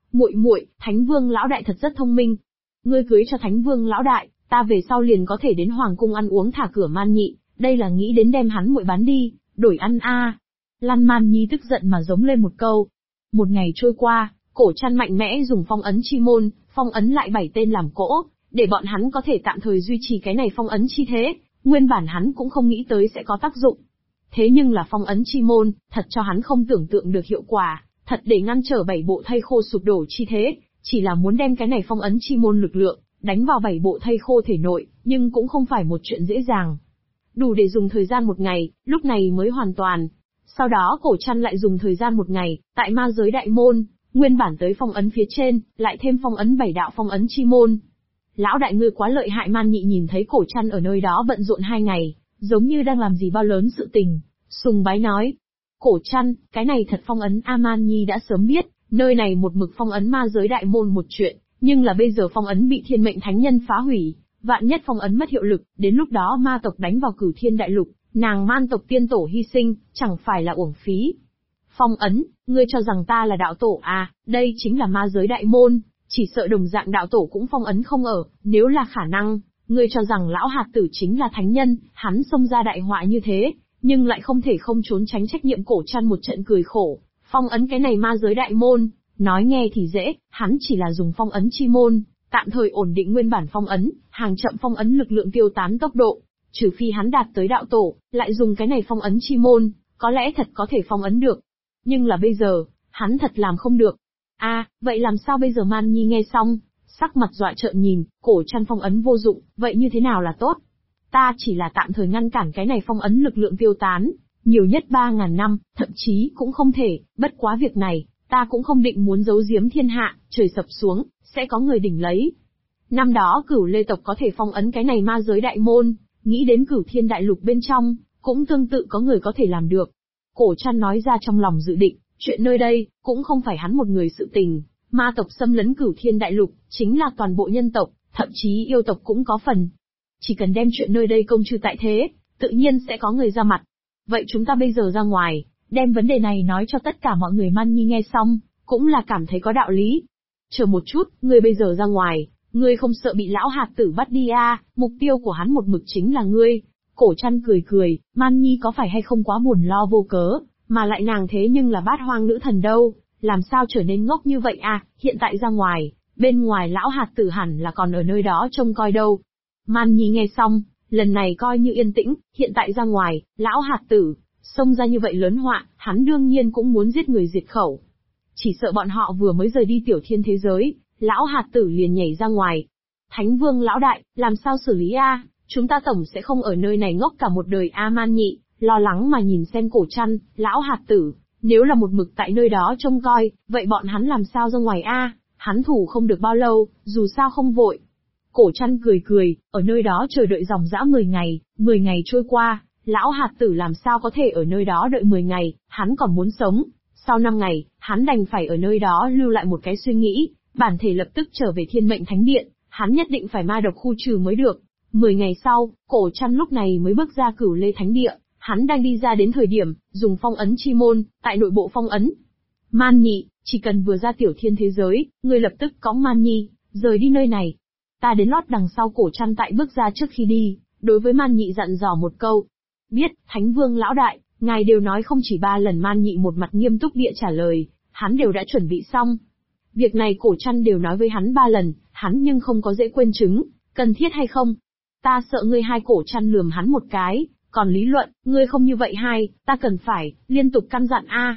Muội muội, Thánh Vương lão đại thật rất thông minh. Ngươi cưới cho Thánh Vương lão đại, ta về sau liền có thể đến hoàng cung ăn uống thả cửa Man Nhị, đây là nghĩ đến đem hắn muội bán đi, đổi ăn a. Lan Man Nhi tức giận mà giống lên một câu. Một ngày trôi qua, Cổ Trăn mạnh mẽ dùng phong ấn chi môn, phong ấn lại 7 tên làm cỗ, để bọn hắn có thể tạm thời duy trì cái này phong ấn chi thế, nguyên bản hắn cũng không nghĩ tới sẽ có tác dụng. Thế nhưng là phong ấn chi môn, thật cho hắn không tưởng tượng được hiệu quả, thật để ngăn trở 7 bộ thây khô sụp đổ chi thế, chỉ là muốn đem cái này phong ấn chi môn lực lượng, đánh vào 7 bộ thây khô thể nội, nhưng cũng không phải một chuyện dễ dàng. Đủ để dùng thời gian một ngày, lúc này mới hoàn toàn. Sau đó Cổ Trăn lại dùng thời gian một ngày, tại ma giới đại môn, nguyên bản tới phong ấn phía trên, lại thêm phong ấn 7 đạo phong ấn chi môn. Lão đại ngươi quá lợi hại. Man Nhị nhìn thấy Cổ Trăn ở nơi đó bận rộn 2 ngày, giống như đang làm gì bao lớn sự tình, sùng bái nói. Cổ Trăn, cái này thật phong ấn a. Man Nhi đã sớm biết, nơi này một mực phong ấn ma giới đại môn một chuyện, nhưng là bây giờ phong ấn bị thiên mệnh thánh nhân phá hủy, vạn nhất phong ấn mất hiệu lực, đến lúc đó ma tộc đánh vào Cửu Thiên đại lục, nàng Man tộc tiên tổ hy sinh, chẳng phải là uổng phí. Phong ấn, ngươi cho rằng ta là đạo tổ à, đây chính là ma giới đại môn, chỉ sợ đồng dạng đạo tổ cũng phong ấn không ở, nếu là khả năng, ngươi cho rằng lão hạt tử chính là thánh nhân, hắn xông ra đại họa như thế, nhưng lại không thể không trốn tránh trách nhiệm. Cổ Trăn một trận cười khổ, phong ấn cái này ma giới đại môn, nói nghe thì dễ, hắn chỉ là dùng phong ấn chi môn, tạm thời ổn định nguyên bản phong ấn, hàng chậm phong ấn lực lượng tiêu tán tốc độ, trừ phi hắn đạt tới đạo tổ, lại dùng cái này phong ấn chi môn, có lẽ thật có thể phong ấn được. Nhưng là bây giờ, hắn thật làm không được. Vậy làm sao bây giờ? Man Nhi nghe xong, sắc mặt dọa trợn nhìn, Cổ Trăn phong ấn vô dụng, vậy như thế nào là tốt? Ta chỉ là tạm thời ngăn cản cái này phong ấn lực lượng tiêu tán, nhiều nhất 3.000 năm, thậm chí cũng không thể, bất quá việc này, ta cũng không định muốn giấu giếm thiên hạ, trời sập xuống, sẽ có người đỉnh lấy. Năm đó Cửu Lê tộc có thể phong ấn cái này ma giới đại môn, nghĩ đến Cửu Thiên đại lục bên trong, cũng tương tự có người có thể làm được. Cổ Trăn nói ra trong lòng dự định, chuyện nơi đây, cũng không phải hắn một người sự tình, ma tộc xâm lấn Cửu Thiên đại lục, chính là toàn bộ nhân tộc, thậm chí yêu tộc cũng có phần. Chỉ cần đem chuyện nơi đây công chư tại thế, tự nhiên sẽ có người ra mặt. Vậy chúng ta bây giờ ra ngoài, đem vấn đề này nói cho tất cả mọi người. Man Nhi nghe xong, cũng là cảm thấy có đạo lý. Chờ một chút, ngươi bây giờ ra ngoài, ngươi không sợ bị lão hạt tử bắt đi à, mục tiêu của hắn một mực chính là ngươi. Cổ Trăn cười cười, Man Nhi có phải hay không quá buồn lo vô cớ, mà lại nàng thế nhưng là Bát Hoang nữ thần đâu, làm sao trở nên ngốc như vậy à, hiện tại ra ngoài, bên ngoài lão hạt tử hẳn là còn ở nơi đó trông coi đâu. Man Nhi nghe xong, lần này coi như yên tĩnh, hiện tại ra ngoài, lão hạt tử, xông ra như vậy lớn họa, hắn đương nhiên cũng muốn giết người diệt khẩu. Chỉ sợ bọn họ vừa mới rời đi Tiểu Thiên thế giới, lão hạt tử liền nhảy ra ngoài. Thánh Vương lão đại, làm sao xử lý a? Chúng ta tổng sẽ không ở nơi này ngốc cả một đời a. Man Nhị lo lắng mà nhìn xem Cổ Trăn, lão hạt tử, nếu là một mực tại nơi đó trông coi, vậy bọn hắn làm sao ra ngoài a? Hắn thủ không được bao lâu, dù sao không vội. Cổ Trăn cười cười, ở nơi đó chờ đợi dòng dã 10 ngày, 10 ngày trôi qua, lão hạt tử làm sao có thể ở nơi đó đợi 10 ngày, hắn còn muốn sống. Sau 5 ngày, hắn đành phải ở nơi đó lưu lại một cái suy nghĩ, bản thể lập tức trở về Thiên Mệnh Thánh Điện, hắn nhất định phải ma độc khu trừ mới được. 10 ngày sau, Cổ Trăn lúc này mới bước ra Cửu Lê Thánh Địa, hắn đang đi ra đến thời điểm, dùng phong ấn chi môn, tại nội bộ phong ấn. Man Nhị, chỉ cần vừa ra Tiểu Thiên thế giới, ngươi lập tức cõng Man Nhi, rời đi nơi này. Ta đến lót đằng sau. Cổ Trăn tại bước ra trước khi đi, đối với Man Nhị dặn dò một câu. Biết, Thánh Vương lão đại, ngài đều nói không chỉ 3 lần. Man Nhị một mặt nghiêm túc địa trả lời, hắn đều đã chuẩn bị xong. Việc này Cổ Trăn đều nói với hắn 3 lần, hắn nhưng không có dễ quên chứng, cần thiết hay không? Ta sợ ngươi hai. Cổ Trăn lườm hắn một cái, còn lý luận, ngươi không như vậy hai, ta cần phải, liên tục căn dặn a.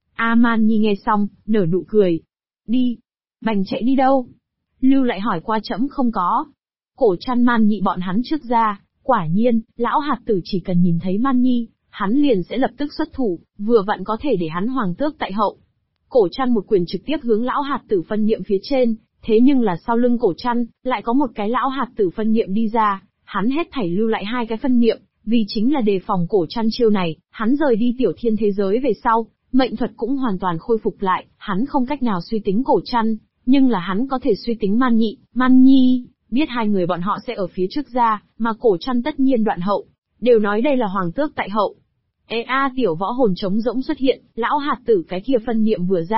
Man Nhi nghe xong, nở nụ cười. Đi. Bành chạy đi đâu? Lưu lại hỏi qua trẫm không có. Cổ Trăn Man Nhị bọn hắn trước ra, quả nhiên, lão hạt tử chỉ cần nhìn thấy Man Nhi, hắn liền sẽ lập tức xuất thủ, vừa vặn có thể để hắn hoàng tước tại hậu. Cổ Trăn một quyền trực tiếp hướng lão hạt tử phân niệm phía trên, thế nhưng là sau lưng Cổ Trăn, lại có một cái lão hạt tử phân niệm đi ra, hắn hết thảy lưu lại 2 cái phân niệm, vì chính là đề phòng Cổ Trăn chiêu này, hắn rời đi Tiểu Thiên thế giới về sau, mệnh thuật cũng hoàn toàn khôi phục lại, hắn không cách nào suy tính Cổ Trăn, nhưng là hắn có thể suy tính Man Nhị, Man Nhi, biết 2 người bọn họ sẽ ở phía trước ra, mà Cổ Trăn tất nhiên đoạn hậu, đều nói đây là hoàng tước tại hậu. Tiểu võ hồn trống rỗng xuất hiện, lão hạt tử cái kia phân niệm vừa ra,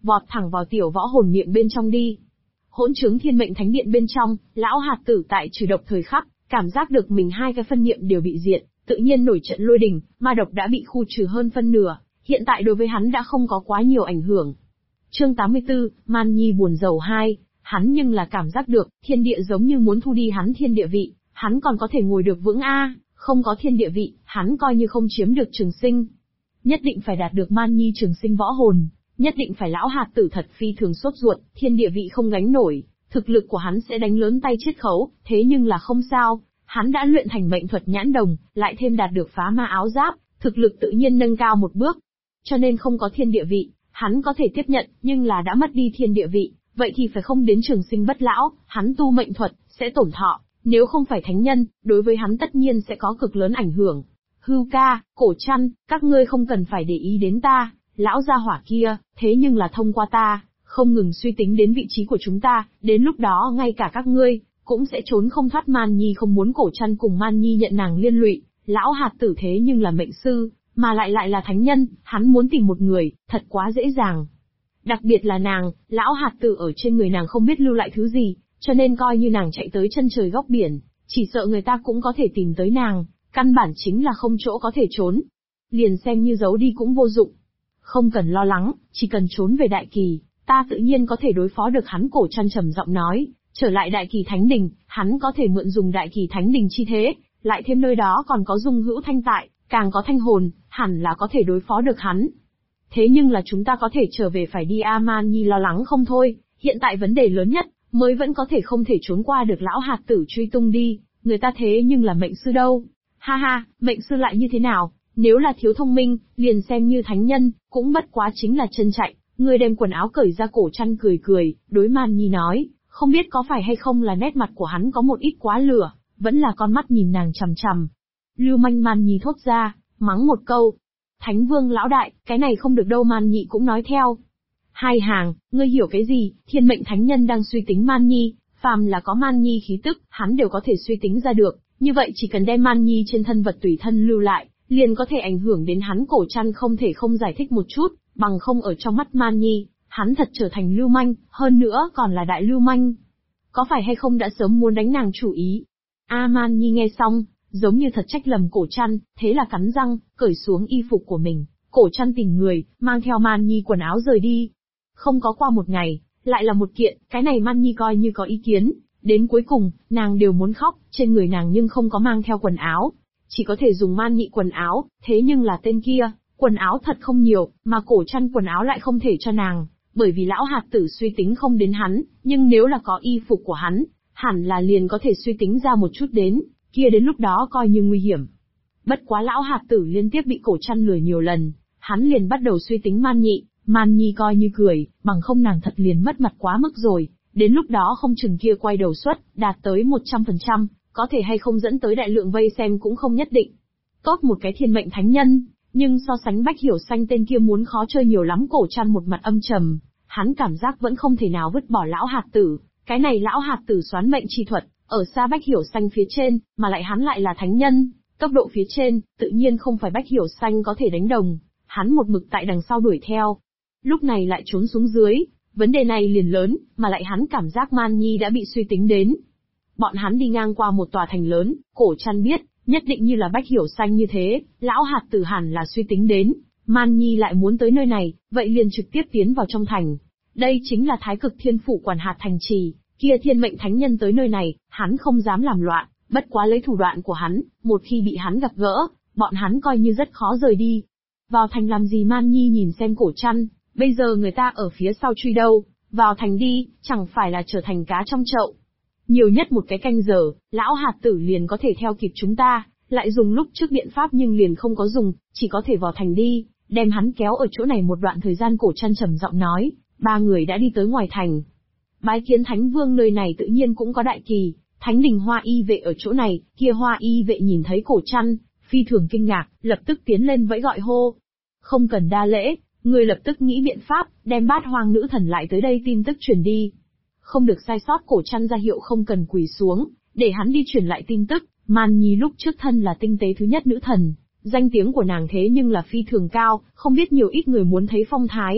vọt thẳng vào tiểu võ hồn miệng bên trong đi. Hỗn chứng thiên mệnh thánh điện bên trong, lão hạt tử tại trừ độc thời khắc, cảm giác được mình hai cái phân niệm đều bị diệt, tự nhiên nổi trận lôi đình, ma độc đã bị khu trừ hơn phân nửa, hiện tại đối với hắn đã không có quá nhiều ảnh hưởng. Chương 84, Man Nhi buồn rầu 2, hắn nhưng là cảm giác được, thiên địa giống như muốn thu đi hắn thiên địa vị, hắn còn có thể ngồi được vững không có thiên địa vị, hắn coi như không chiếm được trường sinh. Nhất định phải đạt được Man Nhi trường sinh võ hồn, nhất định phải lão hạt tử thật phi thường sốt ruột, thiên địa vị không gánh nổi, thực lực của hắn sẽ đánh lớn tay chiết khấu, thế nhưng là không sao, hắn đã luyện thành mệnh thuật nhãn đồng, lại thêm đạt được phá ma áo giáp, thực lực tự nhiên nâng cao một bước. Cho nên không có thiên địa vị, hắn có thể tiếp nhận, nhưng là đã mất đi thiên địa vị, vậy thì phải không đến trường sinh bất lão, hắn tu mệnh thuật, sẽ tổn thọ, nếu không phải thánh nhân, đối với hắn tất nhiên sẽ có cực lớn ảnh hưởng. Hưu ca, Cổ Trăn, các ngươi không cần phải để ý đến ta, lão gia hỏa kia, thế nhưng là thông qua ta, không ngừng suy tính đến vị trí của chúng ta, đến lúc đó ngay cả các ngươi, cũng sẽ trốn không thoát. Man Nhi không muốn Cổ Trăn cùng Man Nhi nhận nàng liên lụy, lão hạt tử thế nhưng là mệnh sư, mà lại là thánh nhân, hắn muốn tìm một người, thật quá dễ dàng. Đặc biệt là nàng, lão hạt tử ở trên người nàng không biết lưu lại thứ gì, cho nên coi như nàng chạy tới chân trời góc biển, chỉ sợ người ta cũng có thể tìm tới nàng, căn bản chính là không chỗ có thể trốn. Liền xem như giấu đi cũng vô dụng. Không cần lo lắng, chỉ cần trốn về Đại Kỳ, ta tự nhiên có thể đối phó được hắn. Cổ Trăn trầm giọng nói, trở lại Đại Kỳ Thánh Đình, hắn có thể mượn dùng Đại Kỳ Thánh Đình chi thế, lại thêm nơi đó còn có Dung Hữu Thanh tại, càng có thanh hồn, hẳn là có thể đối phó được hắn. Thế nhưng là chúng ta có thể trở về phải đi Man Nhi lo lắng không thôi, hiện tại vấn đề lớn nhất, mới vẫn có thể không thể trốn qua được lão hạt tử truy tung đi, người ta thế nhưng là mệnh sư đâu. Ha ha, mệnh sư lại như thế nào, nếu là thiếu thông minh, liền xem như thánh nhân, cũng bất quá chính là chân chạy. Người đem quần áo cởi ra. Cổ Trăn cười cười, đối Man Nhi nói, không biết có phải hay không là nét mặt của hắn có một ít quá lửa, vẫn là con mắt nhìn nàng chằm chằm. Lưu manh. Man Nhi thốt ra, mắng một câu. Thánh Vương lão đại, cái này không được đâu. Man Nhi cũng nói theo. Hai hàng, ngươi hiểu cái gì? Thiên mệnh thánh nhân đang suy tính Man Nhi, phàm là có Man Nhi khí tức, hắn đều có thể suy tính ra được, như vậy chỉ cần đem Man Nhi trên thân vật tùy thân lưu lại, liền có thể ảnh hưởng đến hắn. Cổ Trăn không thể không giải thích một chút, bằng không ở trong mắt Man Nhi, hắn thật trở thành lưu manh, hơn nữa còn là đại lưu manh. Có phải hay không đã sớm muốn đánh nàng chủ ý? Man Nhi nghe xong, giống như thật trách lầm Cổ Trăn, thế là cắn răng, cởi xuống y phục của mình. Cổ Trăn tìm người, mang theo Man Nhi quần áo rời đi. Không có qua một ngày, lại là một kiện, cái này Man Nhi coi như có ý kiến, đến cuối cùng, nàng đều muốn khóc, trên người nàng nhưng không có mang theo quần áo, chỉ có thể dùng Man Nhị quần áo, thế nhưng là tên kia, quần áo thật không nhiều, mà Cổ Trăn quần áo lại không thể cho nàng, bởi vì lão hạt tử suy tính không đến hắn, nhưng nếu là có y phục của hắn, hẳn là liền có thể suy tính ra một chút đến, kia đến lúc đó coi như nguy hiểm. Bất quá lão hạt tử liên tiếp bị Cổ Trăn lừa nhiều lần, hắn liền bắt đầu suy tính Man Nhị. Man Nhi coi như cười, bằng không nàng thật liền mất mặt quá mức rồi, đến lúc đó không chừng kia quay đầu suất, đạt tới 100%, có thể hay không dẫn tới đại lượng vây xem cũng không nhất định. Tốt một cái thiên mệnh thánh nhân, nhưng so sánh Bách Hiểu Xanh tên kia muốn khó chơi nhiều lắm. Cổ Trăn một mặt âm trầm, hắn cảm giác vẫn không thể nào vứt bỏ lão hạt tử, cái này lão hạt tử xoán mệnh chi thuật, ở xa Bách Hiểu Xanh phía trên, mà lại hắn lại là thánh nhân, tốc độ phía trên, tự nhiên không phải Bách Hiểu Xanh có thể đánh đồng, hắn một mực tại đằng sau đuổi theo. Lúc này lại trốn xuống dưới, vấn đề này liền lớn, mà lại hắn cảm giác Man Nhi đã bị suy tính đến. Bọn hắn đi ngang qua một tòa thành lớn, Cổ Trăn biết, nhất định như là Bách Hiểu Xanh như thế, lão hạt tử hẳn là suy tính đến, Man Nhi lại muốn tới nơi này, vậy liền trực tiếp tiến vào trong thành. Đây chính là Thái Cực Thiên Phủ quản hạt thành trì, kia thiên mệnh thánh nhân tới nơi này, hắn không dám làm loạn, bất quá lấy thủ đoạn của hắn, một khi bị hắn gặp gỡ, bọn hắn coi như rất khó rời đi. Vào thành làm gì? Man Nhi nhìn xem Cổ Trăn. Bây giờ người ta ở phía sau truy đâu, vào thành đi, chẳng phải là trở thành cá trong chậu. Nhiều nhất một cái canh giờ, lão hạt tử liền có thể theo kịp chúng ta, lại dùng lúc trước biện pháp nhưng liền không có dùng, chỉ có thể vào thành đi, đem hắn kéo ở chỗ này một đoạn thời gian. Cổ Trăn trầm giọng nói, ba người đã đi tới ngoài thành. Bái kiến Thánh Vương, nơi này tự nhiên cũng có Đại Kỳ, Thánh Đình Hoa Y vệ ở chỗ này. Kia Hoa Y vệ nhìn thấy Cổ Trăn, phi thường kinh ngạc, lập tức tiến lên vẫy gọi hô. Không cần đa lễ. Người lập tức nghĩ biện pháp, đem Bát Hoang nữ thần lại tới đây tin tức truyền đi. Không được sai sót. Cổ Trăn ra hiệu không cần quỳ xuống, để hắn đi truyền lại tin tức. Man Nhi lúc trước thân là tinh tế thứ nhất nữ thần, danh tiếng của nàng thế nhưng là phi thường cao, không biết nhiều ít người muốn thấy phong thái.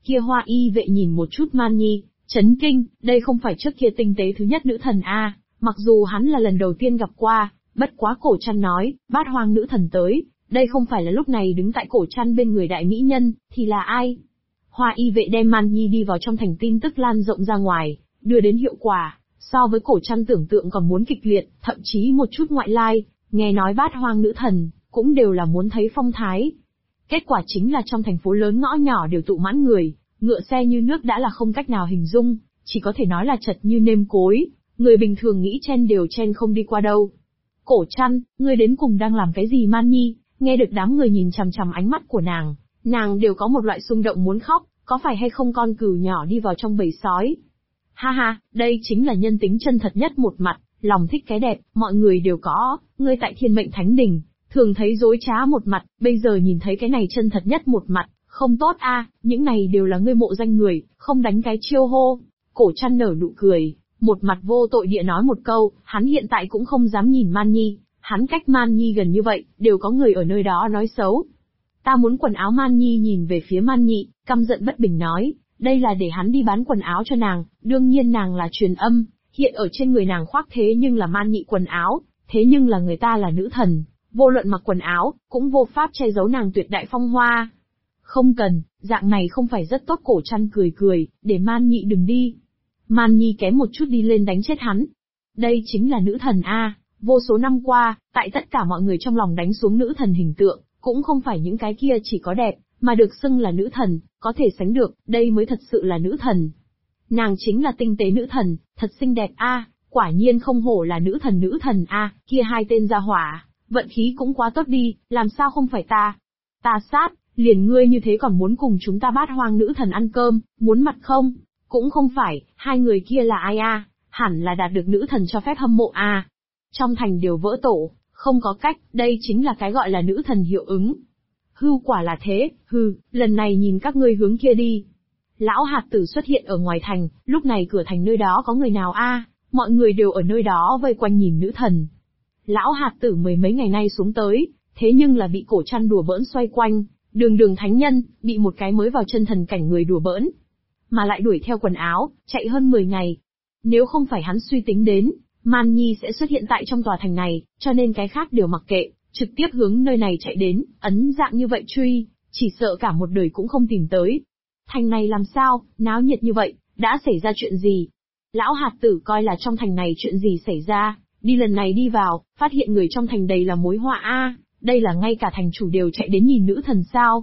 Kia Hoa Y vệ nhìn một chút Man Nhi, chấn kinh, đây không phải trước kia tinh tế thứ nhất nữ thần a, mặc dù hắn là lần đầu tiên gặp qua, bất quá Cổ Trăn nói, Bát Hoang nữ thần tới, đây không phải là lúc này đứng tại Cổ Trăn bên người đại mỹ nhân, thì là ai? Hoa Y vệ đem Man Nhi đi vào trong thành, tin tức lan rộng ra ngoài, đưa đến hiệu quả, so với Cổ Trăn tưởng tượng còn muốn kịch liệt, thậm chí một chút ngoại lai, nghe nói Bát Hoang nữ thần, cũng đều là muốn thấy phong thái. Kết quả chính là trong thành phố lớn ngõ nhỏ đều tụ mãn người, ngựa xe như nước đã là không cách nào hình dung, chỉ có thể nói là chật như nêm cối, người bình thường nghĩ chen đều chen không đi qua đâu. Cổ Trăn, ngươi đến cùng đang làm cái gì Man Nhi? Nghe được đám người nhìn chằm chằm ánh mắt của nàng đều có một loại xung động muốn khóc, có phải hay không con cừu nhỏ đi vào trong bầy sói? Ha ha, đây chính là nhân tính chân thật nhất một mặt, lòng thích cái đẹp, mọi người đều có, ngươi tại Thiên Mệnh Thánh Đình, thường thấy dối trá một mặt, bây giờ nhìn thấy cái này chân thật nhất một mặt, không tốt a, những này đều là ngươi mộ danh người, không đánh cái chiêu hô. Cổ Trăn nở nụ cười, một mặt vô tội địa nói một câu, hắn hiện tại cũng không dám nhìn Man Nhi, hắn cách Man Nhi gần như vậy, đều có người ở nơi đó nói xấu. Ta muốn quần áo. Man Nhi nhìn về phía Man Nhị, căm giận bất bình nói, đây là để hắn đi bán quần áo cho nàng, đương nhiên nàng là truyền âm, hiện ở trên người nàng khoác thế nhưng là Man Nhị quần áo, thế nhưng là người ta là nữ thần, vô luận mặc quần áo, cũng vô pháp che giấu nàng tuyệt đại phong hoa. Không cần, dạng này không phải rất tốt. Cổ Trăn cười cười, để Man Nhị đừng đi. Man Nhi kém một chút đi lên đánh chết hắn. Đây chính là nữ thần a, vô số năm qua, tại tất cả mọi người trong lòng đánh xuống nữ thần hình tượng, cũng không phải những cái kia chỉ có đẹp, mà được xưng là nữ thần, có thể sánh được, đây mới thật sự là nữ thần. Nàng chính là tinh tế nữ thần, thật xinh đẹp a, quả nhiên không hổ là nữ thần a, kia hai tên gia hỏa, vận khí cũng quá tốt đi, làm sao không phải ta? Ta sát, liền ngươi như thế còn muốn cùng chúng ta Bát Hoang nữ thần ăn cơm, muốn mặt không? Cũng không phải, hai người kia là ai a? Hẳn là đạt được nữ thần cho phép hâm mộ a. Trong thành đều vỡ tổ, không có cách, đây chính là cái gọi là nữ thần hiệu ứng. Hư, quả là thế, lần này nhìn các ngươi hướng kia đi. Lão hạt tử xuất hiện ở ngoài thành, lúc này cửa thành nơi đó có người nào a? Mọi người đều ở nơi đó vây quanh nhìn nữ thần. Lão hạt tử mười mấy ngày nay xuống tới, thế nhưng là bị Cổ Trăn đùa bỡn xoay quanh, đường thánh nhân, bị một cái mới vào chân thần cảnh người đùa bỡn. Mà lại đuổi theo quần áo, chạy hơn 10 ngày. Nếu không phải hắn suy tính đến, Man Nhi sẽ xuất hiện tại trong tòa thành này, cho nên cái khác đều mặc kệ, trực tiếp hướng nơi này chạy đến, ấn dạng như vậy truy, chỉ sợ cả một đời cũng không tìm tới. Thành này làm sao, náo nhiệt như vậy, đã xảy ra chuyện gì? Lão hạt tử coi là trong thành này chuyện gì xảy ra, đi lần này đi vào, phát hiện người trong thành đầy là mối họa a, đây là ngay cả thành chủ đều chạy đến nhìn nữ thần sao?